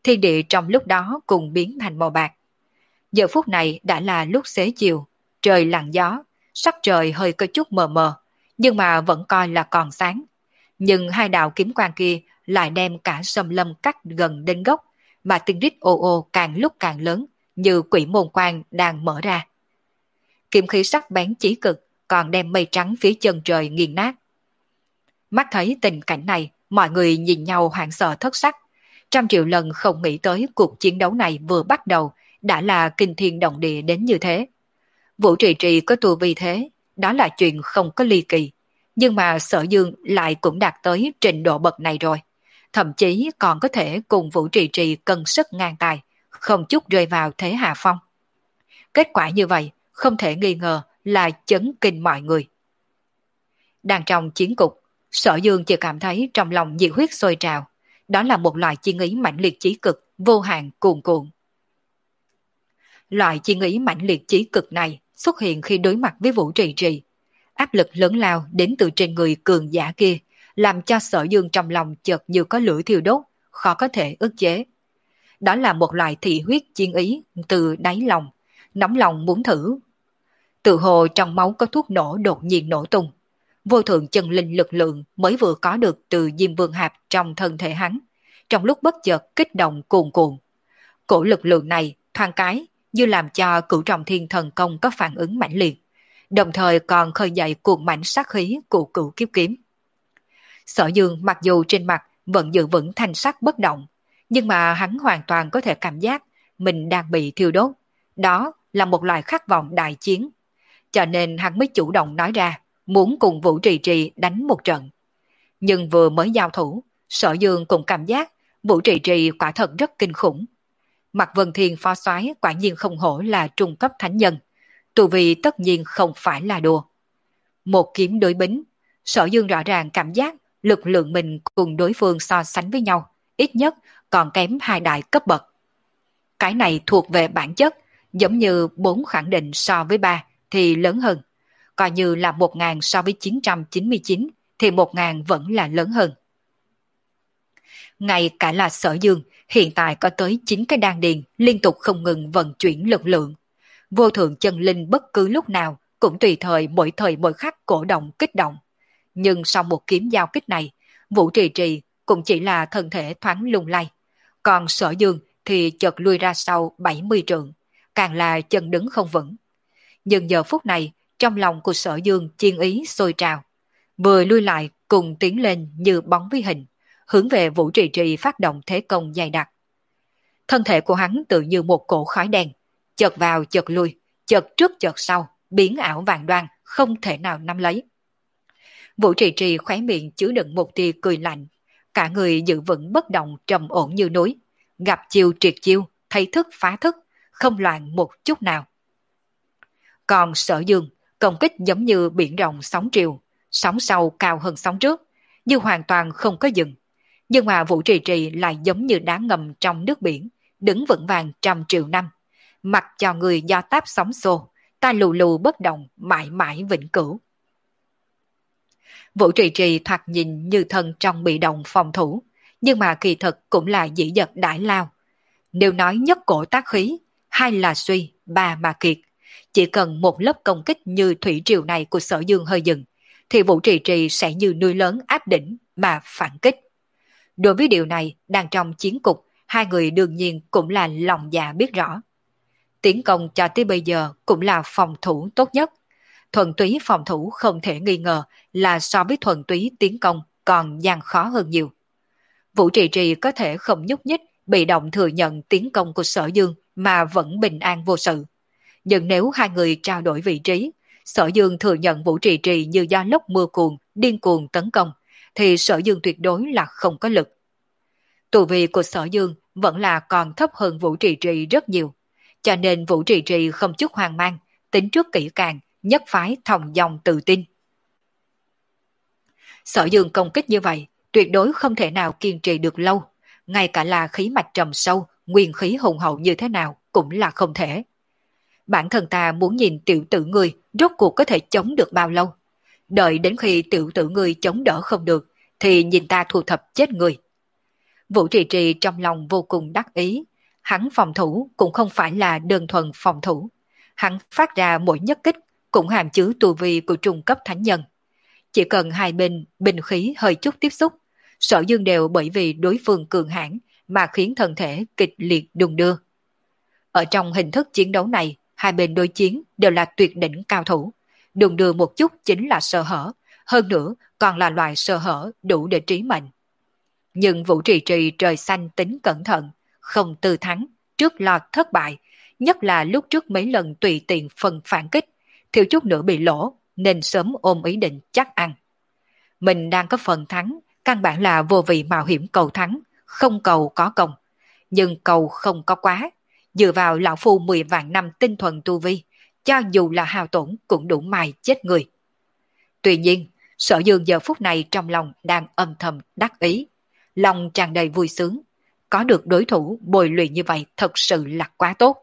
thiên địa trong lúc đó cùng biến thành màu bạc. Giờ phút này đã là lúc xế chiều, trời lặng gió, sắc trời hơi có chút mờ mờ, nhưng mà vẫn coi là còn sáng. Nhưng hai đạo kiếm quang kia lại đem cả xâm lâm cắt gần đến gốc, mà tiếng rít ô ô càng lúc càng lớn, như quỷ môn quan đang mở ra. Kiếm khí sắc bén chí cực, còn đem mây trắng phía chân trời nghiền nát. Mắt thấy tình cảnh này, mọi người nhìn nhau hoảng sợ thất sắc. Trăm triệu lần không nghĩ tới cuộc chiến đấu này vừa bắt đầu đã là kinh thiên động địa đến như thế. Vũ Trì Trì có tu vi thế, đó là chuyện không có ly kỳ. Nhưng mà Sở Dương lại cũng đạt tới trình độ bậc này rồi. Thậm chí còn có thể cùng Vũ Trì Trì cân sức ngang tài, không chút rơi vào thế hạ phong. Kết quả như vậy, không thể nghi ngờ là chấn kinh mọi người. Đang trong chiến cục, Sở Dương chỉ cảm thấy trong lòng nhiệt huyết sôi trào. Đó là một loại chi ý mãnh liệt chí cực, vô hạn cuồn cuộn. Loại chi ý mãnh liệt chí cực này xuất hiện khi đối mặt với Vũ Trì Trì. Áp lực lớn lao đến từ trên người cường giả kia, làm cho Sở Dương trong lòng chợt như có lửa thiêu đốt, khó có thể ức chế. Đó là một loại thị huyết chiến ý từ đáy lòng, nóng lòng muốn thử. Tự hồ trong máu có thuốc nổ đột nhiên nổ tung. Vô thượng chân linh lực lượng mới vừa có được từ Diêm Vương Hạp trong thân thể hắn, trong lúc bất chợt kích động cuồn cuộn. Cổ lực lượng này thoáng cái như làm cho Cửu Trọng Thiên Thần Công có phản ứng mãnh liệt, đồng thời còn khơi dậy cuồng mãnh sát khí của Cửu Kiếp Kiếm. Sở Dương mặc dù trên mặt vẫn giữ vững thanh sắc bất động, nhưng mà hắn hoàn toàn có thể cảm giác mình đang bị thiêu đốt. Đó là một loại khát vọng đại chiến. Cho nên hắn mới chủ động nói ra, muốn cùng Vũ Trì Trì đánh một trận. Nhưng vừa mới giao thủ, Sở Dương cũng cảm giác Vũ Trì Trì quả thật rất kinh khủng. Mạc Vân Thiên phó soái quả nhiên không hổ là trung cấp thánh nhân, tu vi tất nhiên không phải là đùa. Một kiếm đối bính, Sở Dương rõ ràng cảm giác lực lượng mình cùng đối phương so sánh với nhau, ít nhất còn kém hai đại cấp bậc. Cái này thuộc về bản chất, giống như bốn khẳng định so với ba thì lớn hơn. Coi như là một ngàn so với chín trăm chín mươi chín thì một ngàn vẫn là lớn hơn. Ngay cả là Sở Dương hiện tại có tới chín cái đan điền liên tục không ngừng vận chuyển lực lượng. Vô thượng chân linh bất cứ lúc nào cũng tùy thời mỗi thời mỗi khắc cổ động kích động. Nhưng sau một kiếm giao kích này, Vũ Trì Trì cũng chỉ là thân thể thoáng lung lay. Còn Sở Dương thì chợt lui ra sau bảy mươi trượng, càng là chân đứng không vững. Nhưng giờ phút này, trong lòng của Sở Dương chiên ý sôi trào. Vừa lui lại cùng tiến lên như bóng với hình, hướng về Vũ Trì Trì phát động thế công dày đặc. Thân thể của hắn tự như một cổ khói đen, chợt vào chợt lui, chợt trước chợt sau, biến ảo vàng đoan, không thể nào nắm lấy. Vũ Trì Trì khóe miệng chứa đựng một tia cười lạnh, cả người giữ vững bất động trầm ổn như núi, gặp chiêu triệt chiêu, thấy thức phá thức, không loạn một chút nào. Còn Sở Dương, công kích giống như biển rộng sóng triều, sóng sau cao hơn sóng trước, như hoàn toàn không có dừng. Nhưng mà Vũ Trì Trì lại giống như đá ngầm trong nước biển, đứng vững vàng trăm triệu năm. Mặc cho người do táp sóng xô, ta lù lù bất động, mãi mãi vĩnh cửu. Vũ Trì Trì thoạt nhìn như thân trong bị động phòng thủ, nhưng mà kỳ thực cũng là dĩ dật đại lao. Nếu nói nhất cổ tác khí, hai là suy, ba mà kiệt. Chỉ cần một lớp công kích như thủy triều này của Sở Dương hơi dừng, thì Vũ Trì Trì sẽ như núi lớn áp đỉnh mà phản kích. Đối với điều này, đang trong chiến cục, hai người đương nhiên cũng là lòng dạ biết rõ. Tiến công cho tới bây giờ cũng là phòng thủ tốt nhất. Thuần túy phòng thủ không thể nghi ngờ là so với thuần túy tiến công còn gian khó hơn nhiều. Vũ Trì Trì có thể không nhúc nhích, bị động thừa nhận tiến công của Sở Dương mà vẫn bình an vô sự. Nhưng nếu hai người trao đổi vị trí, Sở Dương thừa nhận Vũ Trì Trì như gió lốc mưa cuồng, điên cuồng tấn công, thì Sở Dương tuyệt đối là không có lực. Tu vi của Sở Dương vẫn là còn thấp hơn Vũ Trì Trì rất nhiều, cho nên Vũ Trì Trì không chút hoang mang, tính trước kỹ càng, nhất phái thòng dòng tự tin. Sở Dương công kích như vậy, tuyệt đối không thể nào kiên trì được lâu, ngay cả là khí mạch trầm sâu, nguyên khí hùng hậu như thế nào cũng là không thể. Bản thân ta muốn nhìn tiểu tử ngươi rốt cuộc có thể chống được bao lâu. Đợi đến khi tiểu tử ngươi chống đỡ không được, thì nhìn ta thu thập chết ngươi. Vũ Trì Trì trong lòng vô cùng đắc ý, hắn phòng thủ cũng không phải là đơn thuần phòng thủ. Hắn phát ra mỗi nhất kích cũng hàm chứa tu vi của trung cấp thánh nhân. Chỉ cần hai bên binh khí hơi chút tiếp xúc, Sở Dương đều bởi vì đối phương cường hãn mà khiến thân thể kịch liệt đung đưa. Ở trong hình thức chiến đấu này, hai bên đối chiến đều là tuyệt đỉnh cao thủ. Đung đưa một chút chính là sơ hở, hơn nữa còn là loại sơ hở đủ để trí mệnh. Nhưng Vũ Trì Trì trời xanh tính cẩn thận, không tư thắng, trước lọt thất bại, nhất là lúc trước mấy lần tùy tiện phần phản kích, thiếu chút nữa bị lỗ, nên sớm ôm ý định chắc ăn. Mình đang có phần thắng, căn bản là vô vị mạo hiểm cầu thắng, không cầu có công. Nhưng cầu không có quá, dựa vào lão phu mười vạn năm tinh thuần tu vi, cho dù là hao tổn cũng đủ mài chết người. Tuy nhiên, Sở Dương giờ phút này trong lòng đang âm thầm đắc ý, lòng tràn đầy vui sướng. Có được đối thủ bồi luyện như vậy thật sự là quá tốt.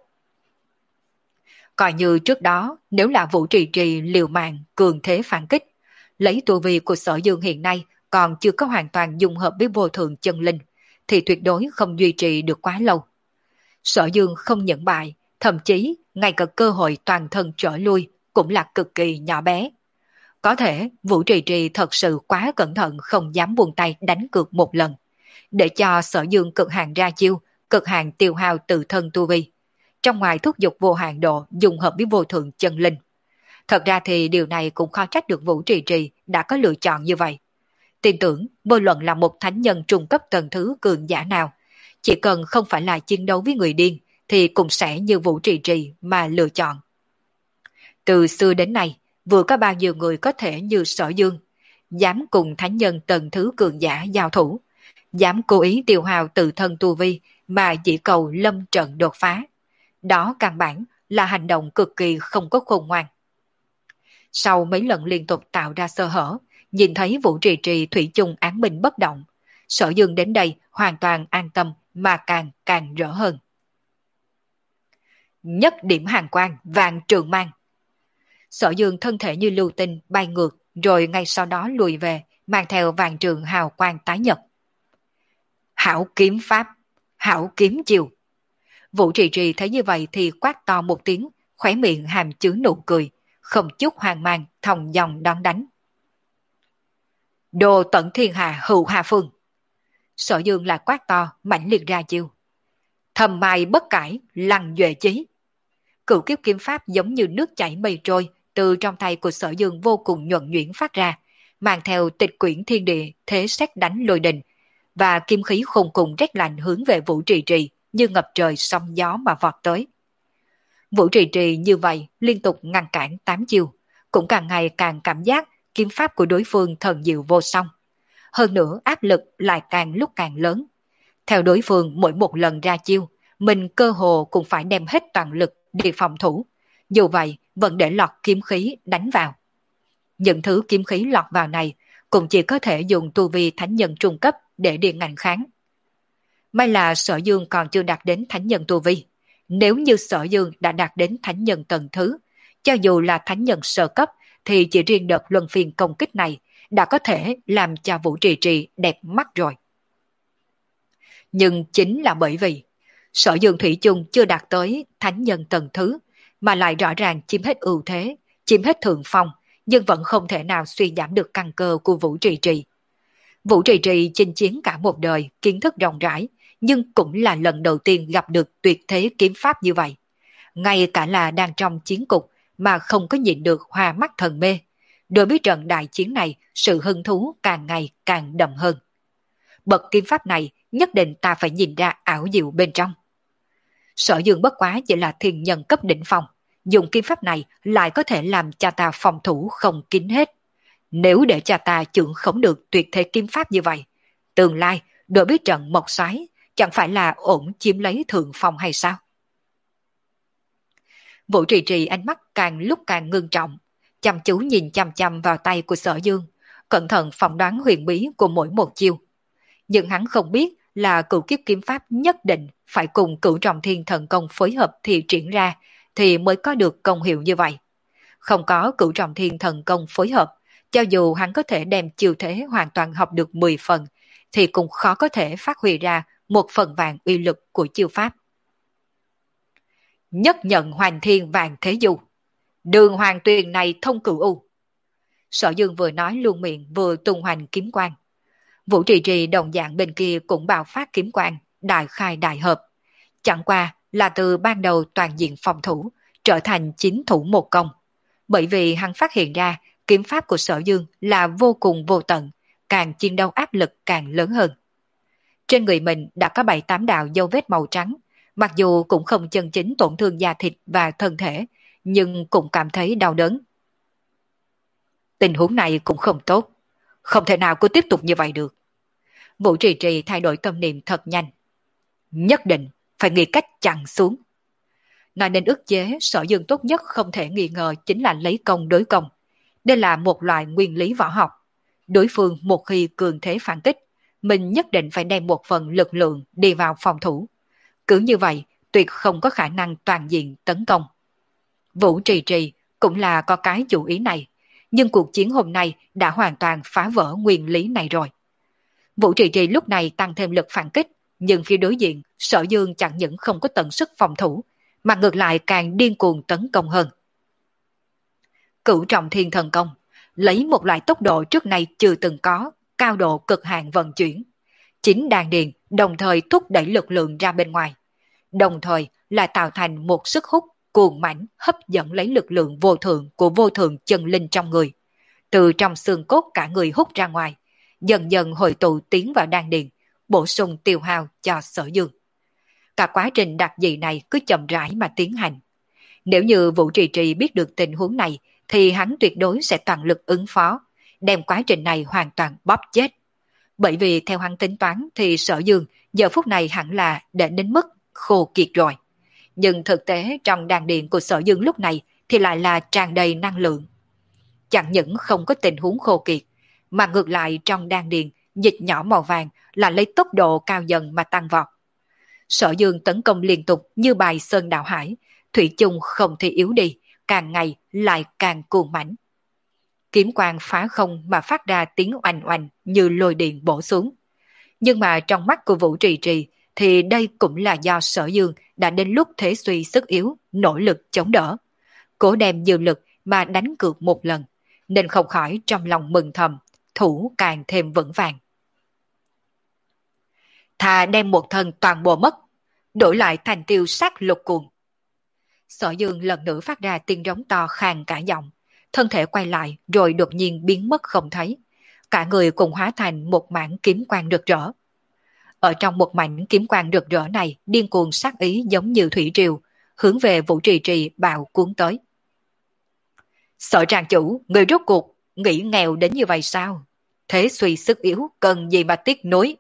Coi như trước đó, nếu là Vũ Trì Trì liều mạng cường thế phản kích, lấy tu vi của Sở Dương hiện nay còn chưa có hoàn toàn dung hợp với vô thượng chân linh, thì tuyệt đối không duy trì được quá lâu. Sở Dương không nhận bại, thậm chí ngay cả cơ hội toàn thân trở lui cũng là cực kỳ nhỏ bé. Có thể Vũ Trì Trì thật sự quá cẩn thận không dám buông tay đánh cược một lần, để cho Sở Dương cực hạn ra chiêu, cực hạn tiêu hao tự thân tu vi, trong ngoài thúc giục vô hạn độ dùng hợp với vô thượng chân linh. Thật ra thì điều này cũng khó trách được Vũ Trì Trì đã có lựa chọn như vậy. Tin tưởng vô luận là một thánh nhân trung cấp tầng thứ cường giả nào, chỉ cần không phải là chiến đấu với người điên thì cũng sẽ như Vũ Trì Trì mà lựa chọn. Từ xưa đến nay, vừa có bao nhiêu người có thể như Sở Dương, dám cùng thánh nhân tầng thứ cường giả giao thủ, dám cố ý tiêu hao tự thân tu vi mà chỉ cầu lâm trận đột phá. Đó căn bản là hành động cực kỳ không có khôn ngoan. Sau mấy lần liên tục tạo ra sơ hở, nhìn thấy Vũ Trì Trì thủy chung án binh bất động, Sở Dương đến đây hoàn toàn an tâm mà càng càng rỡ hơn. Nhất điểm hàng quang vàng trường mang. Sở Dương thân thể như lưu tinh bay ngược, rồi ngay sau đó lùi về, mang theo vàng trường hào quang tái nhật. Hảo kiếm pháp, hảo kiếm chiều. Vũ Trì Trì thấy như vậy thì quát to một tiếng, khóe miệng hàm chứa nụ cười, không chút hoang mang, thòng dòng đón đánh. Đồ tận thiên hà hữu hà phương. Sở Dương là quát to, mãnh liệt ra chiêu. Thầm mai bất cải, lăng duệ chí. Cửu kiếp kiếm pháp giống như nước chảy mây trôi, từ trong tay của Sở Dương vô cùng nhuần nhuyễn phát ra, mang theo tịch quyển thiên địa, thế xét đánh lôi đình, và kim khí khôn cùng rét lạnh hướng về Vũ Trì Trì như ngập trời sóng gió mà vọt tới. Vũ Trì Trì như vậy liên tục ngăn cản tám chiêu, cũng càng ngày càng cảm giác kiếm pháp của đối phương thần diệu vô song. Hơn nữa áp lực lại càng lúc càng lớn. Theo đối phương mỗi một lần ra chiêu, mình cơ hồ cũng phải đem hết toàn lực để phòng thủ. Dù vậy vẫn để lọt kiếm khí đánh vào. Những thứ kiếm khí lọt vào này cũng chỉ có thể dùng tu vi thánh nhân trung cấp để đi ngăn kháng. May là Sở Dương còn chưa đạt đến thánh nhân tu vi. Nếu như Sở Dương đã đạt đến thánh nhân tầng thứ, cho dù là thánh nhân sơ cấp, thì chỉ riêng đợt luân phiên công kích này đã có thể làm cho Vũ Trì Trì đẹp mắt rồi. Nhưng chính là bởi vì Sở Dương thủy chung chưa đạt tới thánh nhân tầng thứ, mà lại rõ ràng chiếm hết ưu thế, chiếm hết thượng phong, nhưng vẫn không thể nào suy giảm được căn cơ của Vũ Trì Trì. Vũ Trì Trì chinh chiến cả một đời, kiến thức rộng rãi, nhưng cũng là lần đầu tiên gặp được tuyệt thế kiếm pháp như vậy. Ngay cả là đang trong chiến cục mà không có nhìn được hoa mắt thần mê. Đối với trận đại chiến này, sự hứng thú càng ngày càng đậm hơn. Bậc kiếm pháp này nhất định ta phải nhìn ra ảo diệu bên trong. Sở Dương bất quá chỉ là thiên nhân cấp đỉnh phong, dùng kiếm pháp này lại có thể làm cho ta phòng thủ không kín hết. Nếu để cho ta trưởng khống được tuyệt thế kiếm pháp như vậy, tương lai đối với trận mộc xoáy chẳng phải là ổn chiếm lấy thượng phong hay sao? Vũ Trì Trì ánh mắt càng lúc càng ngưng trọng, chăm chú nhìn chăm chăm vào tay của Sở Dương, cẩn thận phỏng đoán huyền bí của mỗi một chiêu. Nhưng hắn không biết là cửu kiếp kiếm pháp nhất định phải cùng cửu trọng thiên thần công phối hợp thì triển ra thì mới có được công hiệu như vậy. Không có cửu trọng thiên thần công phối hợp, cho dù hắn có thể đem chiêu thế hoàn toàn học được mười phần, thì cũng khó có thể phát huy ra một phần vạn uy lực của chiêu pháp. Nhất nhận hoành thiên vạn thế du, đường hoàng tuyền này thông cửu u. Sở Dương vừa nói luôn miệng vừa tung hoành kiếm quang. Vũ Trì Trì đồng dạng bên kia cũng bạo phát kiếm quang, đại khai đại hợp. Chẳng qua là từ ban đầu toàn diện phòng thủ, trở thành chín thủ một công. Bởi vì hắn phát hiện ra kiếm pháp của Sở Dương là vô cùng vô tận, càng chiến đấu áp lực càng lớn hơn. Trên người mình đã có bảy tám đạo dấu vết màu trắng, mặc dù cũng không chân chính tổn thương da thịt và thân thể, nhưng cũng cảm thấy đau đớn. Tình huống này cũng không tốt, không thể nào cứ tiếp tục như vậy được. Vũ Trì Trì thay đổi tâm niệm thật nhanh. Nhất định phải nghĩ cách chặn xuống. Nói nên ức chế, Sở Dương tốt nhất không thể nghi ngờ chính là lấy công đối công. Đây là một loại nguyên lý võ học. Đối phương một khi cường thế phản kích, mình nhất định phải đem một phần lực lượng đi vào phòng thủ. Cứ như vậy, tuyệt không có khả năng toàn diện tấn công. Vũ Trì Trì cũng là có cái chủ ý này, nhưng cuộc chiến hôm nay đã hoàn toàn phá vỡ nguyên lý này rồi. Vũ Trì Trì lúc này tăng thêm lực phản kích, nhưng phía đối diện, Sở Dương chẳng những không có tận sức phòng thủ, mà ngược lại càng điên cuồng tấn công hơn. Cửu trọng thiên thần công, lấy một loại tốc độ trước nay chưa từng có, cao độ cực hạn vận chuyển. Chính đan điền đồng thời thúc đẩy lực lượng ra bên ngoài, đồng thời là tạo thành một sức hút cuồng mãnh hấp dẫn lấy lực lượng vô thượng của vô thượng chân linh trong người. Từ trong xương cốt cả người hút ra ngoài, dần dần hội tụ tiến vào đan điền, bổ sung tiêu hao cho Sở Dương. Cả quá trình đặc dị này cứ chậm rãi mà tiến hành. Nếu như Vũ Trì Trì biết được tình huống này, thì hắn tuyệt đối sẽ toàn lực ứng phó, đem quá trình này hoàn toàn bóp chết. Bởi vì theo hắn tính toán thì Sở Dương giờ phút này hẳn là để đến mức khô kiệt rồi. Nhưng thực tế trong đan điền của Sở Dương lúc này thì lại là tràn đầy năng lượng. Chẳng những không có tình huống khô kiệt, mà ngược lại trong đan điền dịch nhỏ màu vàng là lấy tốc độ cao dần mà tăng vọt. Sở Dương tấn công liên tục như bài sơn đảo hải, thủy chung không thể yếu đi, càng ngày lại càng cuồng mãnh. Kiếm quang phá không mà phát ra tiếng oanh oanh như lôi điện bổ xuống. Nhưng mà trong mắt của Vũ Trì Trì thì đây cũng là do Sở Dương đã đến lúc thế suy sức yếu, nỗ lực chống đỡ. Cố đem dư lực mà đánh cược một lần, nên không khỏi trong lòng mừng thầm, thủ càng thêm vững vàng. Thà đem một thân toàn bộ mất, đổi lại thành tiêu sát lục cuồng. Sở Dương lần nữa phát ra tiếng rống to khàn cả giọng, thân thể quay lại rồi đột nhiên biến mất không thấy. Cả người cùng hóa thành một mảng kiếm quang rực rỡ. Ở trong một mảnh kiếm quang rực rỡ này, điên cuồng sát ý giống như thủy triều, hướng về Vũ Trì Trì bạo cuốn tới. Sở trang chủ, người rốt cuộc, nghĩ nghèo đến như vậy sao? Thế suy sức yếu, cần gì mà tiếc nuối?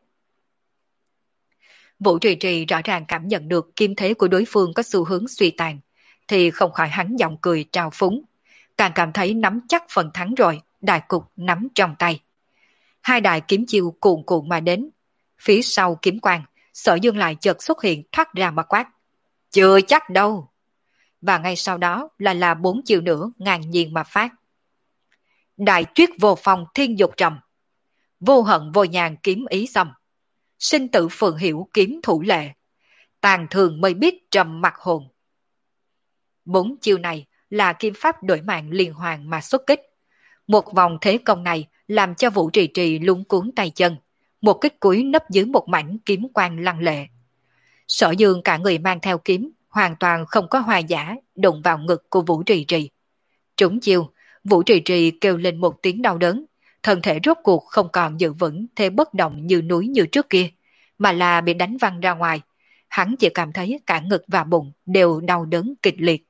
Vũ Trì Trì rõ ràng cảm nhận được kim thế của đối phương có xu hướng suy tàn, thì không khỏi hắn giọng cười trào phúng, càng cảm thấy nắm chắc phần thắng rồi, đại cục nắm trong tay. Hai đại kiếm chiêu cuồn cuộn mà đến, phía sau kiếm quang, Sở Dương lại chợt xuất hiện thoát ra mà quát. Chưa chắc đâu. Và ngay sau đó là là bốn chiêu nữa ngang nhiên mà phát. Đại tuyết vô phong thiên dục trầm, vô hận vô nhàn kiếm ý xâm, sinh tử phượng hiểu kiếm thủ lệ, tàn thường mới biết trầm mặt hồn. Bốn chiêu này là kim pháp đổi mạng liên hoàn mà xuất kích. Một vòng thế công này làm cho Vũ Trì Trì lúng cuốn tay chân, một kích cuối nấp dưới một mảnh kiếm quang lăng lệ. Sở Dương cả người mang theo kiếm, hoàn toàn không có hoa giả, đụng vào ngực của Vũ Trì Trì. Trúng chiêu, Vũ Trì Trì kêu lên một tiếng đau đớn, thân thể rốt cuộc không còn giữ vững thế bất động như núi như trước kia, mà là bị đánh văng ra ngoài. Hắn chỉ cảm thấy cả ngực và bụng đều đau đớn kịch liệt.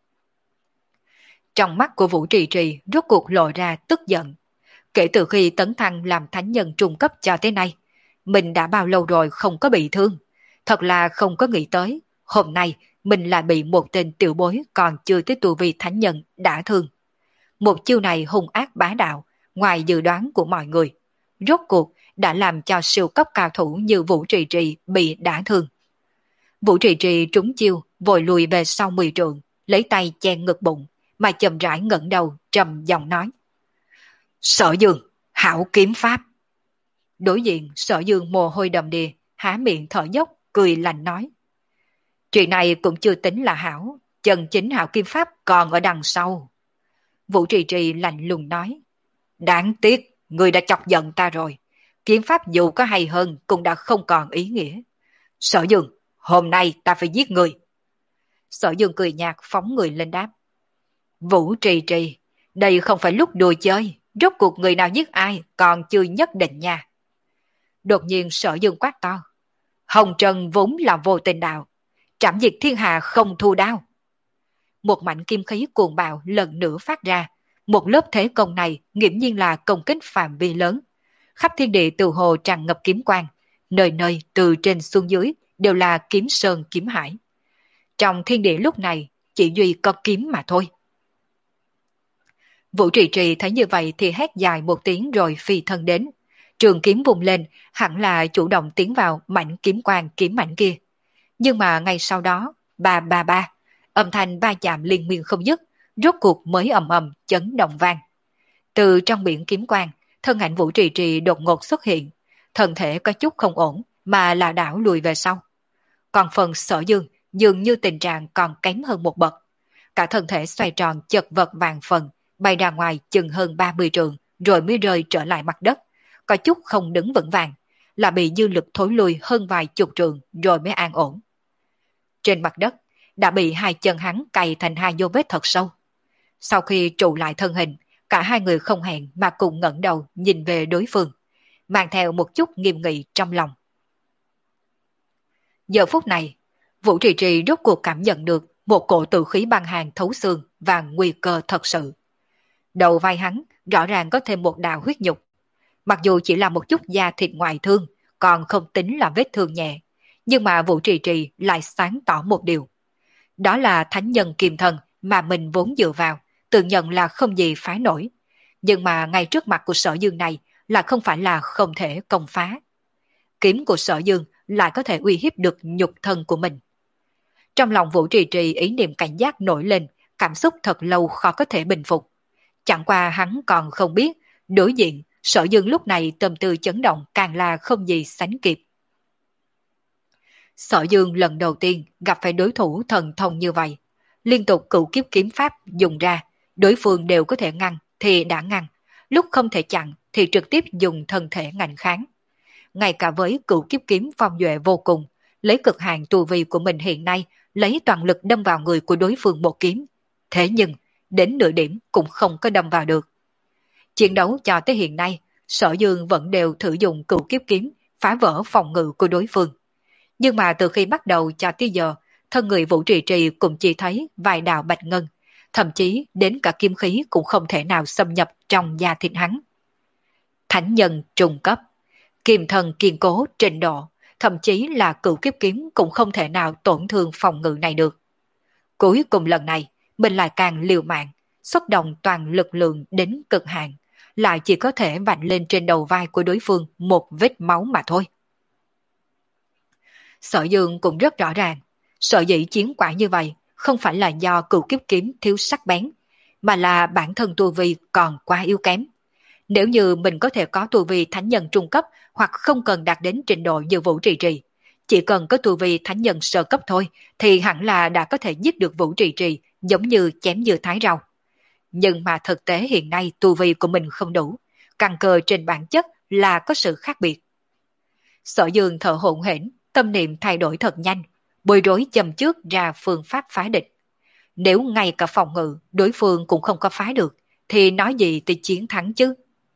Trong mắt của Vũ Trì Trì rốt cuộc lộ ra tức giận. Kể từ khi tấn thăng làm thánh nhân trung cấp cho tới nay, mình đã bao lâu rồi không có bị thương. Thật là không có nghĩ tới, hôm nay mình lại bị một tên tiểu bối còn chưa tới tu vi thánh nhân đả thương. Một chiêu này hung ác bá đạo, ngoài dự đoán của mọi người. Rốt cuộc đã làm cho siêu cấp cao thủ như Vũ Trì Trì bị đả thương. Vũ Trì Trì trúng chiêu, vội lùi về sau mười trượng, lấy tay che ngực bụng, mà chậm rãi ngẩng đầu trầm giọng nói. Sở Dương, hảo kiếm pháp. Đối diện Sở Dương mồ hôi đầm đìa, há miệng thở dốc, cười lạnh nói. Chuyện này cũng chưa tính là hảo, chân chính hảo kim pháp còn ở đằng sau. Vũ Trì Trì lạnh lùng nói. Đáng tiếc, người đã chọc giận ta rồi. Kiếm pháp dù có hay hơn cũng đã không còn ý nghĩa. Sở Dương, hôm nay ta phải giết người. Sở Dương cười nhạt phóng người lên đáp. Vũ Trì Trì, đây không phải lúc đùa chơi. Rốt cuộc người nào giết ai còn chưa nhất định nha. Đột nhiên Sở Dương quát to. Hồng Trần vốn là vô tình đạo. Trảm diệt thiên hạ không thu đao. Một mảnh kim khí cuồng bạo lần nữa phát ra. Một lớp thế công này nghiễm nhiên là công kích phạm vi lớn. Khắp thiên địa từ hồ tràn ngập kiếm quang. Nơi nơi từ trên xuống dưới đều là kiếm sơn kiếm hải. Trong thiên địa lúc này chỉ duy có kiếm mà thôi. Vũ Trì Trì thấy như vậy thì hét dài một tiếng rồi phi thân đến. Trường kiếm vùng lên, hẳn là chủ động tiến vào mảnh kiếm quang kiếm mảnh kia. Nhưng mà ngay sau đó, ba ba ba, âm thanh va chạm liên miên không dứt, rốt cuộc mới ầm ầm chấn động vang. Từ trong biển kiếm quang, thân ảnh Vũ Trì Trì đột ngột xuất hiện, thân thể có chút không ổn mà là đảo lùi về sau. Còn phần Sở Dương dường như tình trạng còn kém hơn một bậc. Cả thân thể xoay tròn chật vật vàng phần, bay ra ngoài chừng hơn ba mươi trượng rồi mới rơi trở lại mặt đất, có chút không đứng vững vàng, là bị dư lực thối lui hơn vài chục trượng rồi mới an ổn. Trên mặt đất đã bị hai chân hắn cày thành hai dấu vết thật sâu. Sau khi trụ lại thân hình, cả hai người không hẹn mà cùng ngẩng đầu nhìn về đối phương, mang theo một chút nghiêm nghị trong lòng. Giờ phút này, Vũ Trì Trì rốt cuộc cảm nhận được một cổ tử khí băng hàn thấu xương và nguy cơ thật sự. Đầu vai hắn rõ ràng có thêm một đạo huyết nhục. Mặc dù chỉ là một chút da thịt ngoại thương, còn không tính là vết thương nhẹ, nhưng mà Vũ Trì Trì lại sáng tỏ một điều. Đó là thánh nhân kiềm thần mà mình vốn dựa vào, tự nhận là không gì phá nổi. Nhưng mà ngay trước mặt của Sở Dương này là không phải là không thể công phá. Kiếm của Sở Dương lại có thể uy hiếp được nhục thân của mình. Trong lòng Vũ Trì Trì ý niệm cảnh giác nổi lên, cảm xúc thật lâu khó có thể bình phục. Chẳng qua hắn còn không biết, đối diện Sở Dương lúc này tâm tư chấn động càng là không gì sánh kịp. Sở Dương lần đầu tiên gặp phải đối thủ thần thông như vậy. Liên tục cửu kiếp kiếm pháp dùng ra, đối phương đều có thể ngăn thì đã ngăn, lúc không thể chặn thì trực tiếp dùng thân thể ngạnh kháng. Ngay cả với cửu kiếp kiếm phong duệ vô cùng, lấy cực hạn tu vi của mình hiện nay, lấy toàn lực đâm vào người của đối phương một kiếm. Thế nhưng, đến nửa điểm cũng không có đâm vào được. Chiến đấu cho tới hiện nay, Sở Dương vẫn đều thử dùng cửu kiếp kiếm phá vỡ phòng ngự của đối phương. Nhưng mà từ khi bắt đầu cho tới giờ, thân người Vũ Trì Trì cũng chỉ thấy vài đạo bạch ngân, thậm chí đến cả kim khí cũng không thể nào xâm nhập trong da thịt hắn. Thánh nhân trùng cấp, kiềm thần kiên cố trình độ, thậm chí là cửu kiếp kiếm cũng không thể nào tổn thương phòng ngự này được. Cuối cùng lần này, mình lại càng liều mạng, xuất động toàn lực lượng đến cực hạn, lại chỉ có thể vạch lên trên đầu vai của đối phương một vết máu mà thôi. Sở Dương cũng rất rõ ràng, sở dĩ chiến quả như vậy không phải là do cửu kiếp kiếm thiếu sắc bén, mà là bản thân tu vi còn quá yếu kém. Nếu như mình có thể có tu vi thánh nhân trung cấp hoặc không cần đạt đến trình độ như Vũ Trì Trì, chỉ cần có tu vi thánh nhân sơ cấp thôi thì hẳn là đã có thể giết được Vũ Trì Trì giống như chém dưa thái rau. Nhưng mà thực tế hiện nay tu vi của mình không đủ, căn cơ trên bản chất là có sự khác biệt. Sở Dương thở hổn hển, tâm niệm thay đổi thật nhanh, bối rối châm trước ra phương pháp phá địch. Nếu ngay cả phòng ngự đối phương cũng không có phá được, thì nói gì tới chiến thắng chứ?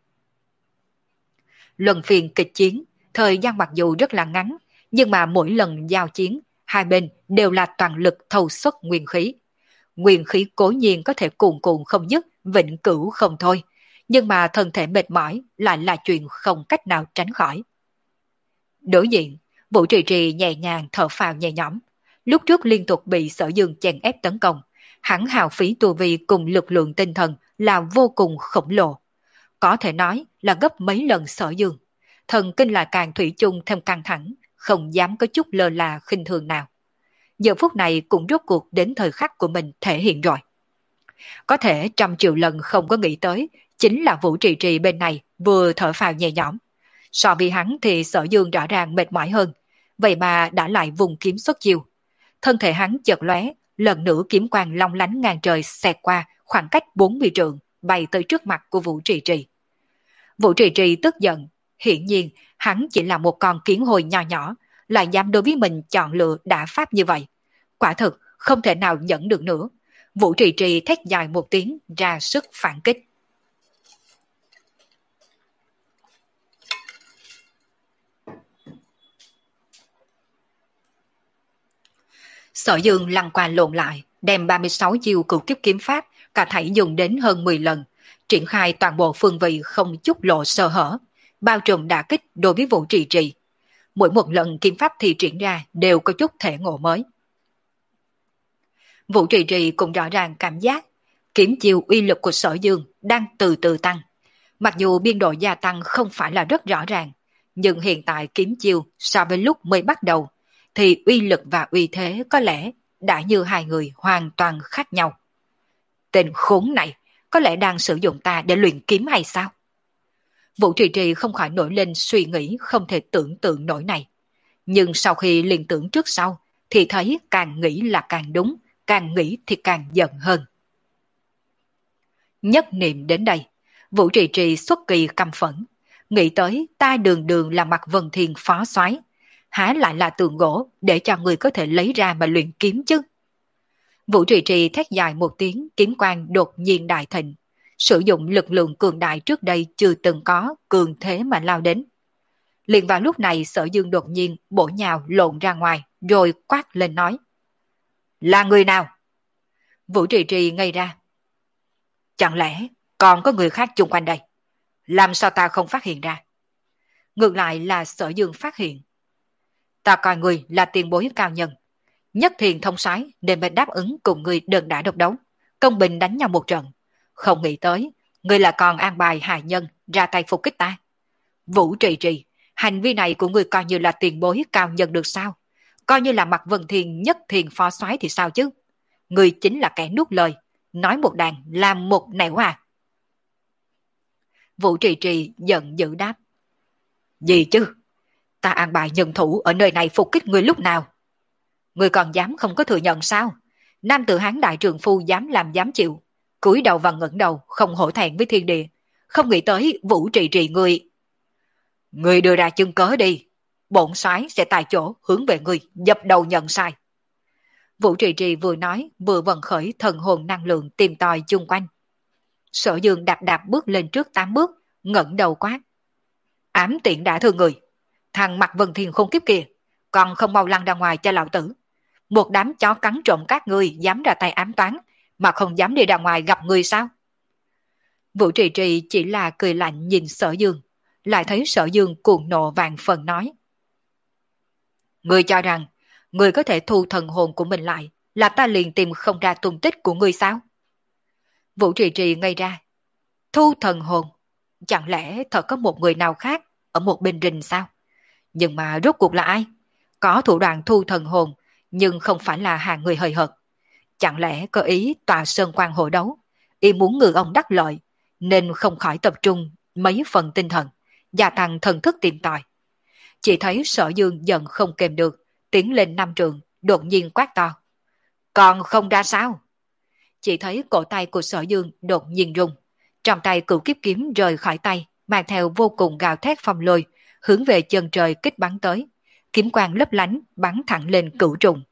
Luân phiên kịch chiến, thời gian mặc dù rất là ngắn, nhưng mà mỗi lần giao chiến, hai bên đều là toàn lực thâu xuất nguyên khí. Nguyên khí cố nhiên có thể cuồn cuộn không dứt, vĩnh cửu không thôi, nhưng mà thân thể mệt mỏi lại là chuyện không cách nào tránh khỏi. Đối diện, Vũ Trì Trì nhẹ nhàng thở phào nhẹ nhõm. Lúc trước liên tục bị Sở Dương chèn ép tấn công, hắn hào phí tu vi cùng lực lượng tinh thần là vô cùng khổng lồ. Có thể nói là gấp mấy lần Sở Dương. Thần kinh là càng thủy chung thêm căng thẳng, không dám có chút lơ là khinh thường nào. Giờ phút này cũng rốt cuộc đến thời khắc của mình thể hiện rồi. Có thể trăm triệu lần không có nghĩ tới, chính là Vũ Trì Trì bên này vừa thở phào nhẹ nhõm. So với hắn thì Sở Dương rõ ràng mệt mỏi hơn, vậy mà đã lại vùng kiếm xuất chiêu. Thân thể hắn chợt lóe, lần nữa kiếm quang long lánh ngang trời xẹt qua khoảng cách bốn mươi trượng, bay tới trước mặt của Vũ Trì Trì. Vũ Trì Trì tức giận, hiển nhiên hắn chỉ là một con kiến hồi nhỏ nhỏ, lại dám đối với mình chọn lựa đả pháp như vậy. Quả thực không thể nào nhẫn được nữa. Vũ Trì Trì thét dài một tiếng, ra sức phản kích. Sở Dương lăn qua lộn lại, đem ba mươi sáu chiêu cửu kiếp kiếm pháp cả thảy dùng đến hơn mười lần, triển khai toàn bộ phương vị không chút lộ sơ hở, bao trùm đả kích đối với Vũ Trì Trì. Mỗi một lần kiếm pháp thi triển ra đều có chút thể ngộ mới. Vũ Trì Trì cũng rõ ràng cảm giác kiếm chiêu uy lực của Sở Dương đang từ từ tăng. Mặc dù biên độ gia tăng không phải là rất rõ ràng, nhưng hiện tại kiếm chiêu so với lúc mới bắt đầu thì uy lực và uy thế có lẽ đã như hai người hoàn toàn khác nhau. Tên khốn này có lẽ đang sử dụng ta để luyện kiếm hay sao? Vũ Trì Trì không khỏi nổi lên suy nghĩ không thể tưởng tượng nổi này. Nhưng sau khi liên tưởng trước sau thì thấy càng nghĩ là càng đúng, càng nghĩ thì càng giận hơn. Nhất niệm đến đây, Vũ Trì Trì xuất kỳ căm phẫn, nghĩ tới ta đường đường là Mạc Vân Thiên phó soái, há lại là tượng gỗ để cho người có thể lấy ra mà luyện kiếm chứ. Vũ Trì Trì thét dài một tiếng, kiếm quang đột nhiên đại thịnh, sử dụng lực lượng cường đại trước đây chưa từng có, cường thế mà lao đến. Liền vào lúc này Sở Dương đột nhiên bổ nhào lộn ra ngoài, rồi quát lên nói: Là người nào? Vũ Trì Trì ngây ra. Chẳng lẽ còn có người khác chung quanh đây? Làm sao ta không phát hiện ra? Ngược lại là Sở Dương phát hiện. Ta coi người là tiền bối cao nhân, nhất thiền thông soái nên mới đáp ứng cùng người đơn đả độc đấu, công bình đánh nhau một trận. Không nghĩ tới, người là còn an bài hài nhân ra tay phục kích ta. Vũ Trì Trì, hành vi này của người coi như là tiền bối cao nhân được sao? Coi như là Mạc Vân Thiên nhất thiền phó soái thì sao chứ? Người chính là kẻ nuốt lời, nói một đàn làm một nẻo à? Vũ Trì Trì giận dữ đáp. Gì chứ? Ta an bài nhân thủ ở nơi này phục kích người lúc nào? Người còn dám không có thừa nhận sao? Nam tử Hán đại trường phu dám làm dám chịu, cúi đầu và ngẩng đầu không hổ thẹn với thiên địa. Không nghĩ tới Vũ Trì Trì người. Người đưa ra chứng cớ đi, bổn soái sẽ tại chỗ hướng về người dập đầu nhận sai. Vũ Trì Trì vừa nói vừa vận khởi thần hồn năng lượng tìm tòi chung quanh. Sở Dương đạp đạp bước lên trước tám bước, ngẩng đầu quát. Ám tiện đã thương người, thằng Mạc Vân Thiên khôn kiếp kia, còn không mau lăn ra ngoài cho lão tử. Một đám chó cắn trộm các ngươi dám ra tay ám toán, mà không dám đi ra ngoài gặp người sao? Vũ Trì Trì chỉ là cười lạnh nhìn Sở Dương, lại thấy Sở Dương cuồng nộ vàng phần nói. Ngươi cho rằng, ngươi có thể thu thần hồn của mình lại, là ta liền tìm không ra tung tích của ngươi sao? Vũ Trì Trì ngây ra. Thu thần hồn? Chẳng lẽ thật có một người nào khác ở một bên rình sao? Nhưng mà rốt cuộc là ai? Có thủ đoạn thu thần hồn, nhưng không phải là hàng người hời hợt. Chẳng lẽ có ý tòa sơn quan hộ đấu, ý muốn ngư ông đắc lợi, nên không khỏi tập trung mấy phần tinh thần, gia tăng thần thức tìm tòi. Chỉ thấy Sở Dương giận không kềm được, tiến lên năm trường, đột nhiên quát to. Còn không ra sao? Chỉ thấy cổ tay của Sở Dương đột nhiên rung, trong tay cửu kiếp kiếm rời khỏi tay, mang theo vô cùng gào thét phong lôi, hướng về chân trời kích bắn tới. Kiếm quang lấp lánh bắn thẳng lên cửu trùng.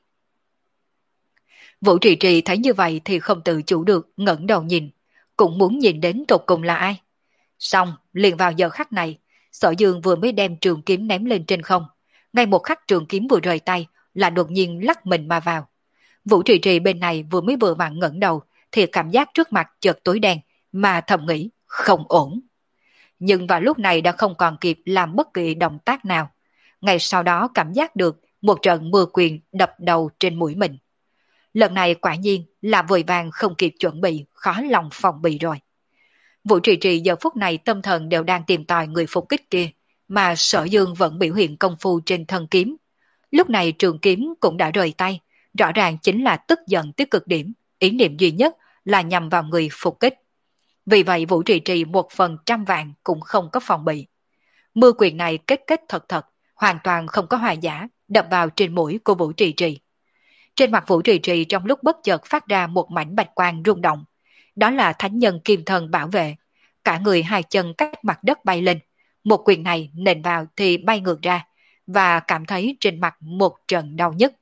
Vũ Trì Trì thấy như vậy thì không tự chủ được ngẩng đầu nhìn, cũng muốn nhìn đến tột cùng là ai. Xong, liền vào giờ khắc này, Sở Dương vừa mới đem trường kiếm ném lên trên không, ngay một khắc trường kiếm vừa rời tay là đột nhiên lắc mình mà vào. Vũ Trì Trì bên này vừa mới vừa vặn ngẩng đầu thì cảm giác trước mặt chợt tối đen, mà thầm nghĩ không ổn. Nhưng vào lúc này đã không còn kịp làm bất kỳ động tác nào. Ngay sau đó cảm giác được một trận mưa quyền đập đầu trên mũi mình. Lần này quả nhiên là vội vàng không kịp chuẩn bị, khó lòng phòng bị rồi. Vũ Trì Trì giờ phút này tâm thần đều đang tìm tòi người phục kích kia, mà Sở Dương vẫn biểu hiện công phu trên thân kiếm. Lúc này trường kiếm cũng đã rời tay, rõ ràng chính là tức giận tới cực điểm, ý niệm duy nhất là nhằm vào người phục kích. Vì vậy Vũ Trì Trì một phần trăm vạn cũng không có phòng bị. Mưa quyền này kết kết thật thật, hoàn toàn không có hòa giả, đập vào trên mũi của Vũ Trì Trì. Trên mặt Vũ Trì Trì trong lúc bất chợt phát ra một mảnh bạch quang rung động. Đó là thánh nhân kim thần bảo vệ. Cả người hai chân cách mặt đất bay lên. Một quyền này nện vào thì bay ngược ra, và cảm thấy trên mặt một trận đau nhức.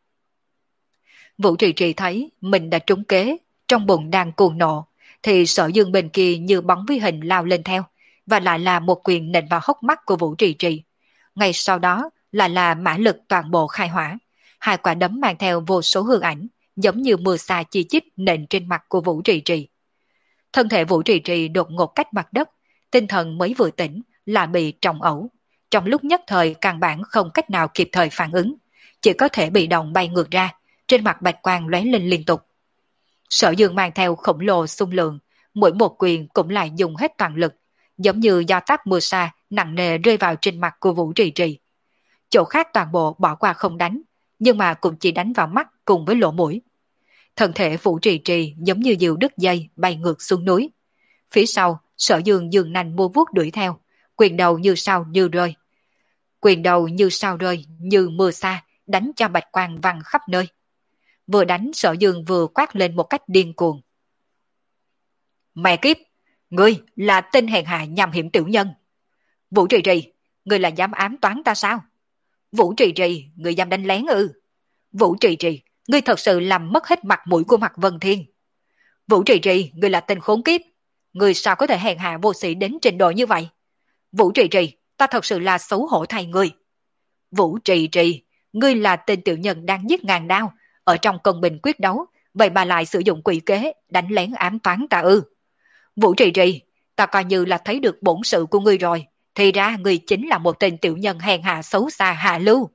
Vũ Trì Trì thấy mình đã trúng kế, trong bụng đang cuồng nộ, thì Sở Dương bên kia như bóng với hình lao lên theo, và lại là một quyền nện vào hốc mắt của Vũ Trì Trì. Ngay sau đó lại là mã lực toàn bộ khai hỏa, hai quả đấm mang theo vô số hương ảnh, giống như mưa sa chi chít nện trên mặt của Vũ Trì Trì. Thân thể Vũ Trì Trì đột ngột cách mặt đất, tinh thần mới vừa tỉnh là bị trọng ẩu. Trong lúc nhất thời căn bản không cách nào kịp thời phản ứng, chỉ có thể bị động bay ngược ra, trên mặt bạch quang lóe lên liên tục. Sở Dương mang theo khổng lồ xung lượng, mỗi một quyền cũng lại dùng hết toàn lực, giống như do táp mưa sa nặng nề rơi vào trên mặt của Vũ Trì Trì. Chỗ khác toàn bộ bỏ qua không đánh, nhưng mà cũng chỉ đánh vào mắt cùng với lỗ mũi. Thân thể Vũ Trì Trì giống như diều đứt dây bay ngược xuống núi. Phía sau, Sở Dương dường nành mua vuốt đuổi theo, quyền đầu như sao như rơi. Quyền đầu như sao rơi, như mưa sa, đánh cho bạch quang văng khắp nơi. Vừa đánh, Sở Dương vừa quát lên một cách điên cuồng. Mẹ kiếp, ngươi là tên hèn hạ nham hiểm tiểu nhân. Vũ Trì Trì, ngươi là dám ám toán ta sao? Vũ Trì Trì, ngươi dám đánh lén ư? Vũ Trì Trì, ngươi thật sự làm mất hết mặt mũi của Mạc Vân Thiên. Vũ Trì Trì, ngươi là tên khốn kiếp. Ngươi sao có thể hèn hạ vô sĩ đến trình độ như vậy? Vũ Trì Trì, ta thật sự là xấu hổ thay ngươi. Vũ Trì Trì, ngươi là tên tiểu nhân đang giết ngàn đao, ở trong công bình quyết đấu, vậy mà lại sử dụng quỷ kế, đánh lén ám toán ta ư? Vũ Trì Trì, ta coi như là thấy được bổn sự của ngươi rồi, thì ra ngươi chính là một tên tiểu nhân hèn hạ xấu xa hạ lưu.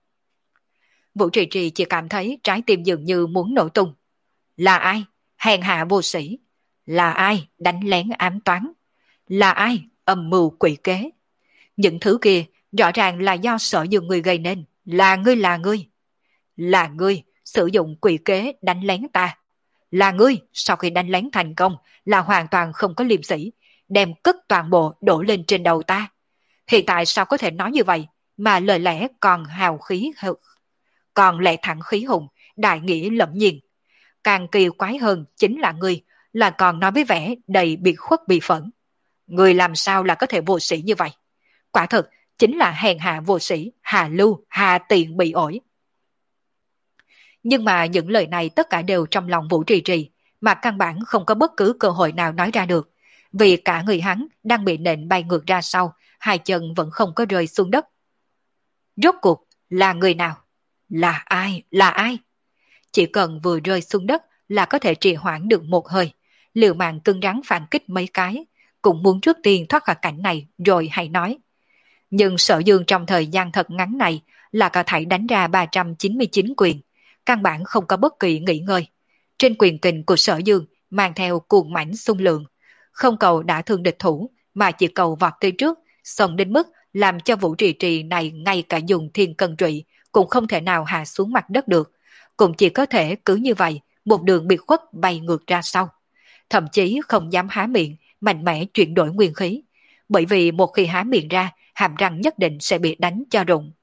Vũ Trì Trì chỉ cảm thấy trái tim dường như muốn nổ tung. Là ai? Hèn hạ vô sĩ. Là ai đánh lén ám toán? Là ai âm mưu quỷ kế? Những thứ kia rõ ràng là do Sở Dương ngươi gây nên. Là ngươi là ngươi. Là ngươi sử dụng quỷ kế đánh lén ta. Là ngươi sau khi đánh lén thành công là hoàn toàn không có liêm sỉ, đem cất toàn bộ đổ lên trên đầu ta. Hiện tại sao có thể nói như vậy mà lời lẽ còn hào khí còn lẽ thẳng khí hùng, đại nghĩa lẫm nhiên. Càng kỳ quái hơn chính là ngươi là còn nói với vẻ đầy bị khuất bị phẫn. Ngươi làm sao là có thể vô sĩ như vậy? Quả thật chính là hèn hạ vô sĩ, hà lưu, hà tiện bị ổi. Nhưng mà những lời này tất cả đều trong lòng Vũ Trì Trì, mà căn bản không có bất cứ cơ hội nào nói ra được, vì cả người hắn đang bị nện bay ngược ra sau, hai chân vẫn không có rơi xuống đất. Rốt cuộc là người nào? Là ai? Là ai? Chỉ cần vừa rơi xuống đất là có thể trì hoãn được một hơi, liều mạng cứng rắn phản kích mấy cái, cũng muốn trước tiên thoát khỏi cảnh này rồi hãy nói. Nhưng Sở Dương trong thời gian thật ngắn này là cả thảy đánh ra ba trăm chín mươi chín quyền, căn bản không có bất kỳ nghỉ ngơi. Trên quyền kình của Sở Dương mang theo cuồng mãnh xung lượng, không cầu đã thương địch thủ mà chỉ cầu vọt tới trước, xông đến mức làm cho Vũ Trì Trì này ngay cả dùng thiên cân trụy cũng không thể nào hạ xuống mặt đất được, cũng chỉ có thể cứ như vậy một đường bị khuất bay ngược ra sau, thậm chí không dám há miệng mạnh mẽ chuyển đổi nguyên khí, bởi vì một khi há miệng ra hàm răng nhất định sẽ bị đánh cho rụng.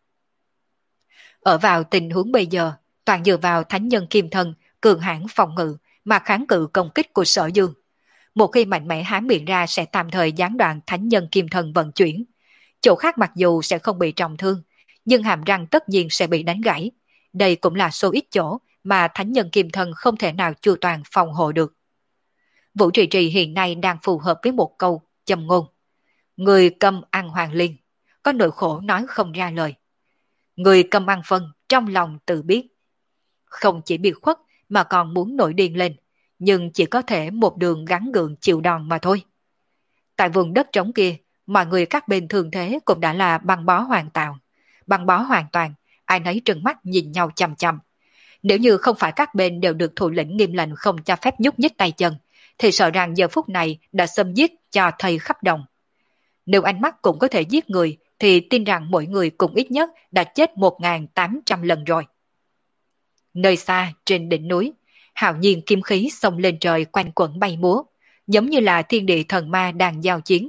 Ở vào tình huống bây giờ, toàn dựa vào thánh nhân kim thân cường hãn phòng ngự mà kháng cự công kích của Sở Dương. Một khi mạnh mẽ há miệng ra sẽ tạm thời gián đoạn thánh nhân kim thân vận chuyển. Chỗ khác mặc dù sẽ không bị trọng thương, nhưng hàm răng tất nhiên sẽ bị đánh gãy. Đây cũng là số ít chỗ mà thánh nhân kim thân không thể nào chu toàn phòng hộ được. Vũ Trì Trì hiện nay đang phù hợp với một câu châm ngôn. Người câm ăn hoàng liên, có nỗi khổ nói không ra lời. Người câm ăn phân, trong lòng tự biết. Không chỉ bị khuất mà còn muốn nổi điên lên, nhưng chỉ có thể một đường gắn gượng chịu đòn mà thôi. Tại vùng đất trống kia, mọi người các bên thường thế cũng đã là băng bó hoàn toàn. Băng bó hoàn toàn, ai nấy trừng mắt nhìn nhau chằm chằm. Nếu như không phải các bên đều được thủ lĩnh nghiêm lệnh không cho phép nhúc nhích tay chân, thì sợ rằng giờ phút này đã xâm giết cho thây khắp đồng. Nếu ánh mắt cũng có thể giết người, thì tin rằng mỗi người cũng ít nhất đã chết một nghìn tám trăm lần rồi. Nơi xa, trên đỉnh núi, hạo nhiên kim khí xông lên trời quanh quẩn bay múa, giống như là thiên địa thần ma đang giao chiến.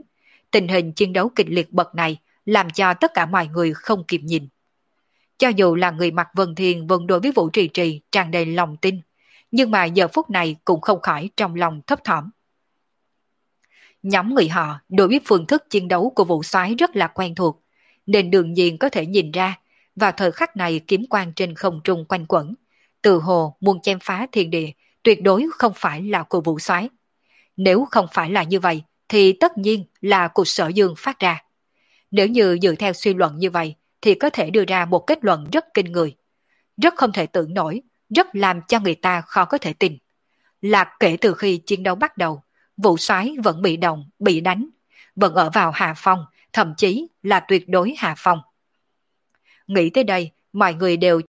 Tình hình chiến đấu kịch liệt bậc này làm cho tất cả mọi người không kịp nhìn. Cho dù là người mặc vân thiên vẫn đối với Vũ Trì Trì tràn đầy lòng tin, nhưng mà giờ phút này cũng không khỏi trong lòng thấp thỏm. Nhóm người họ đối với phương thức chiến đấu của Vũ Soái rất là quen thuộc, nên đương nhiên có thể nhìn ra, vào thời khắc này kiếm quang trên không trung quanh quẩn, từ hồ muốn chém phá thiên địa, tuyệt đối không phải là của Vũ Soái. Nếu không phải là như vậy, thì tất nhiên là của Sở Dương phát ra. Nếu như dựa theo suy luận như vậy, thì có thể đưa ra một kết luận rất kinh người. Rất không thể tưởng nổi, rất làm cho người ta khó có thể tin. Là kể từ khi chiến đấu bắt đầu, Vũ Soái vẫn bị động, bị đánh, vẫn ở vào hạ phong, thậm chí là tuyệt đối hạ phong. Nghĩ tới đây, mọi người đều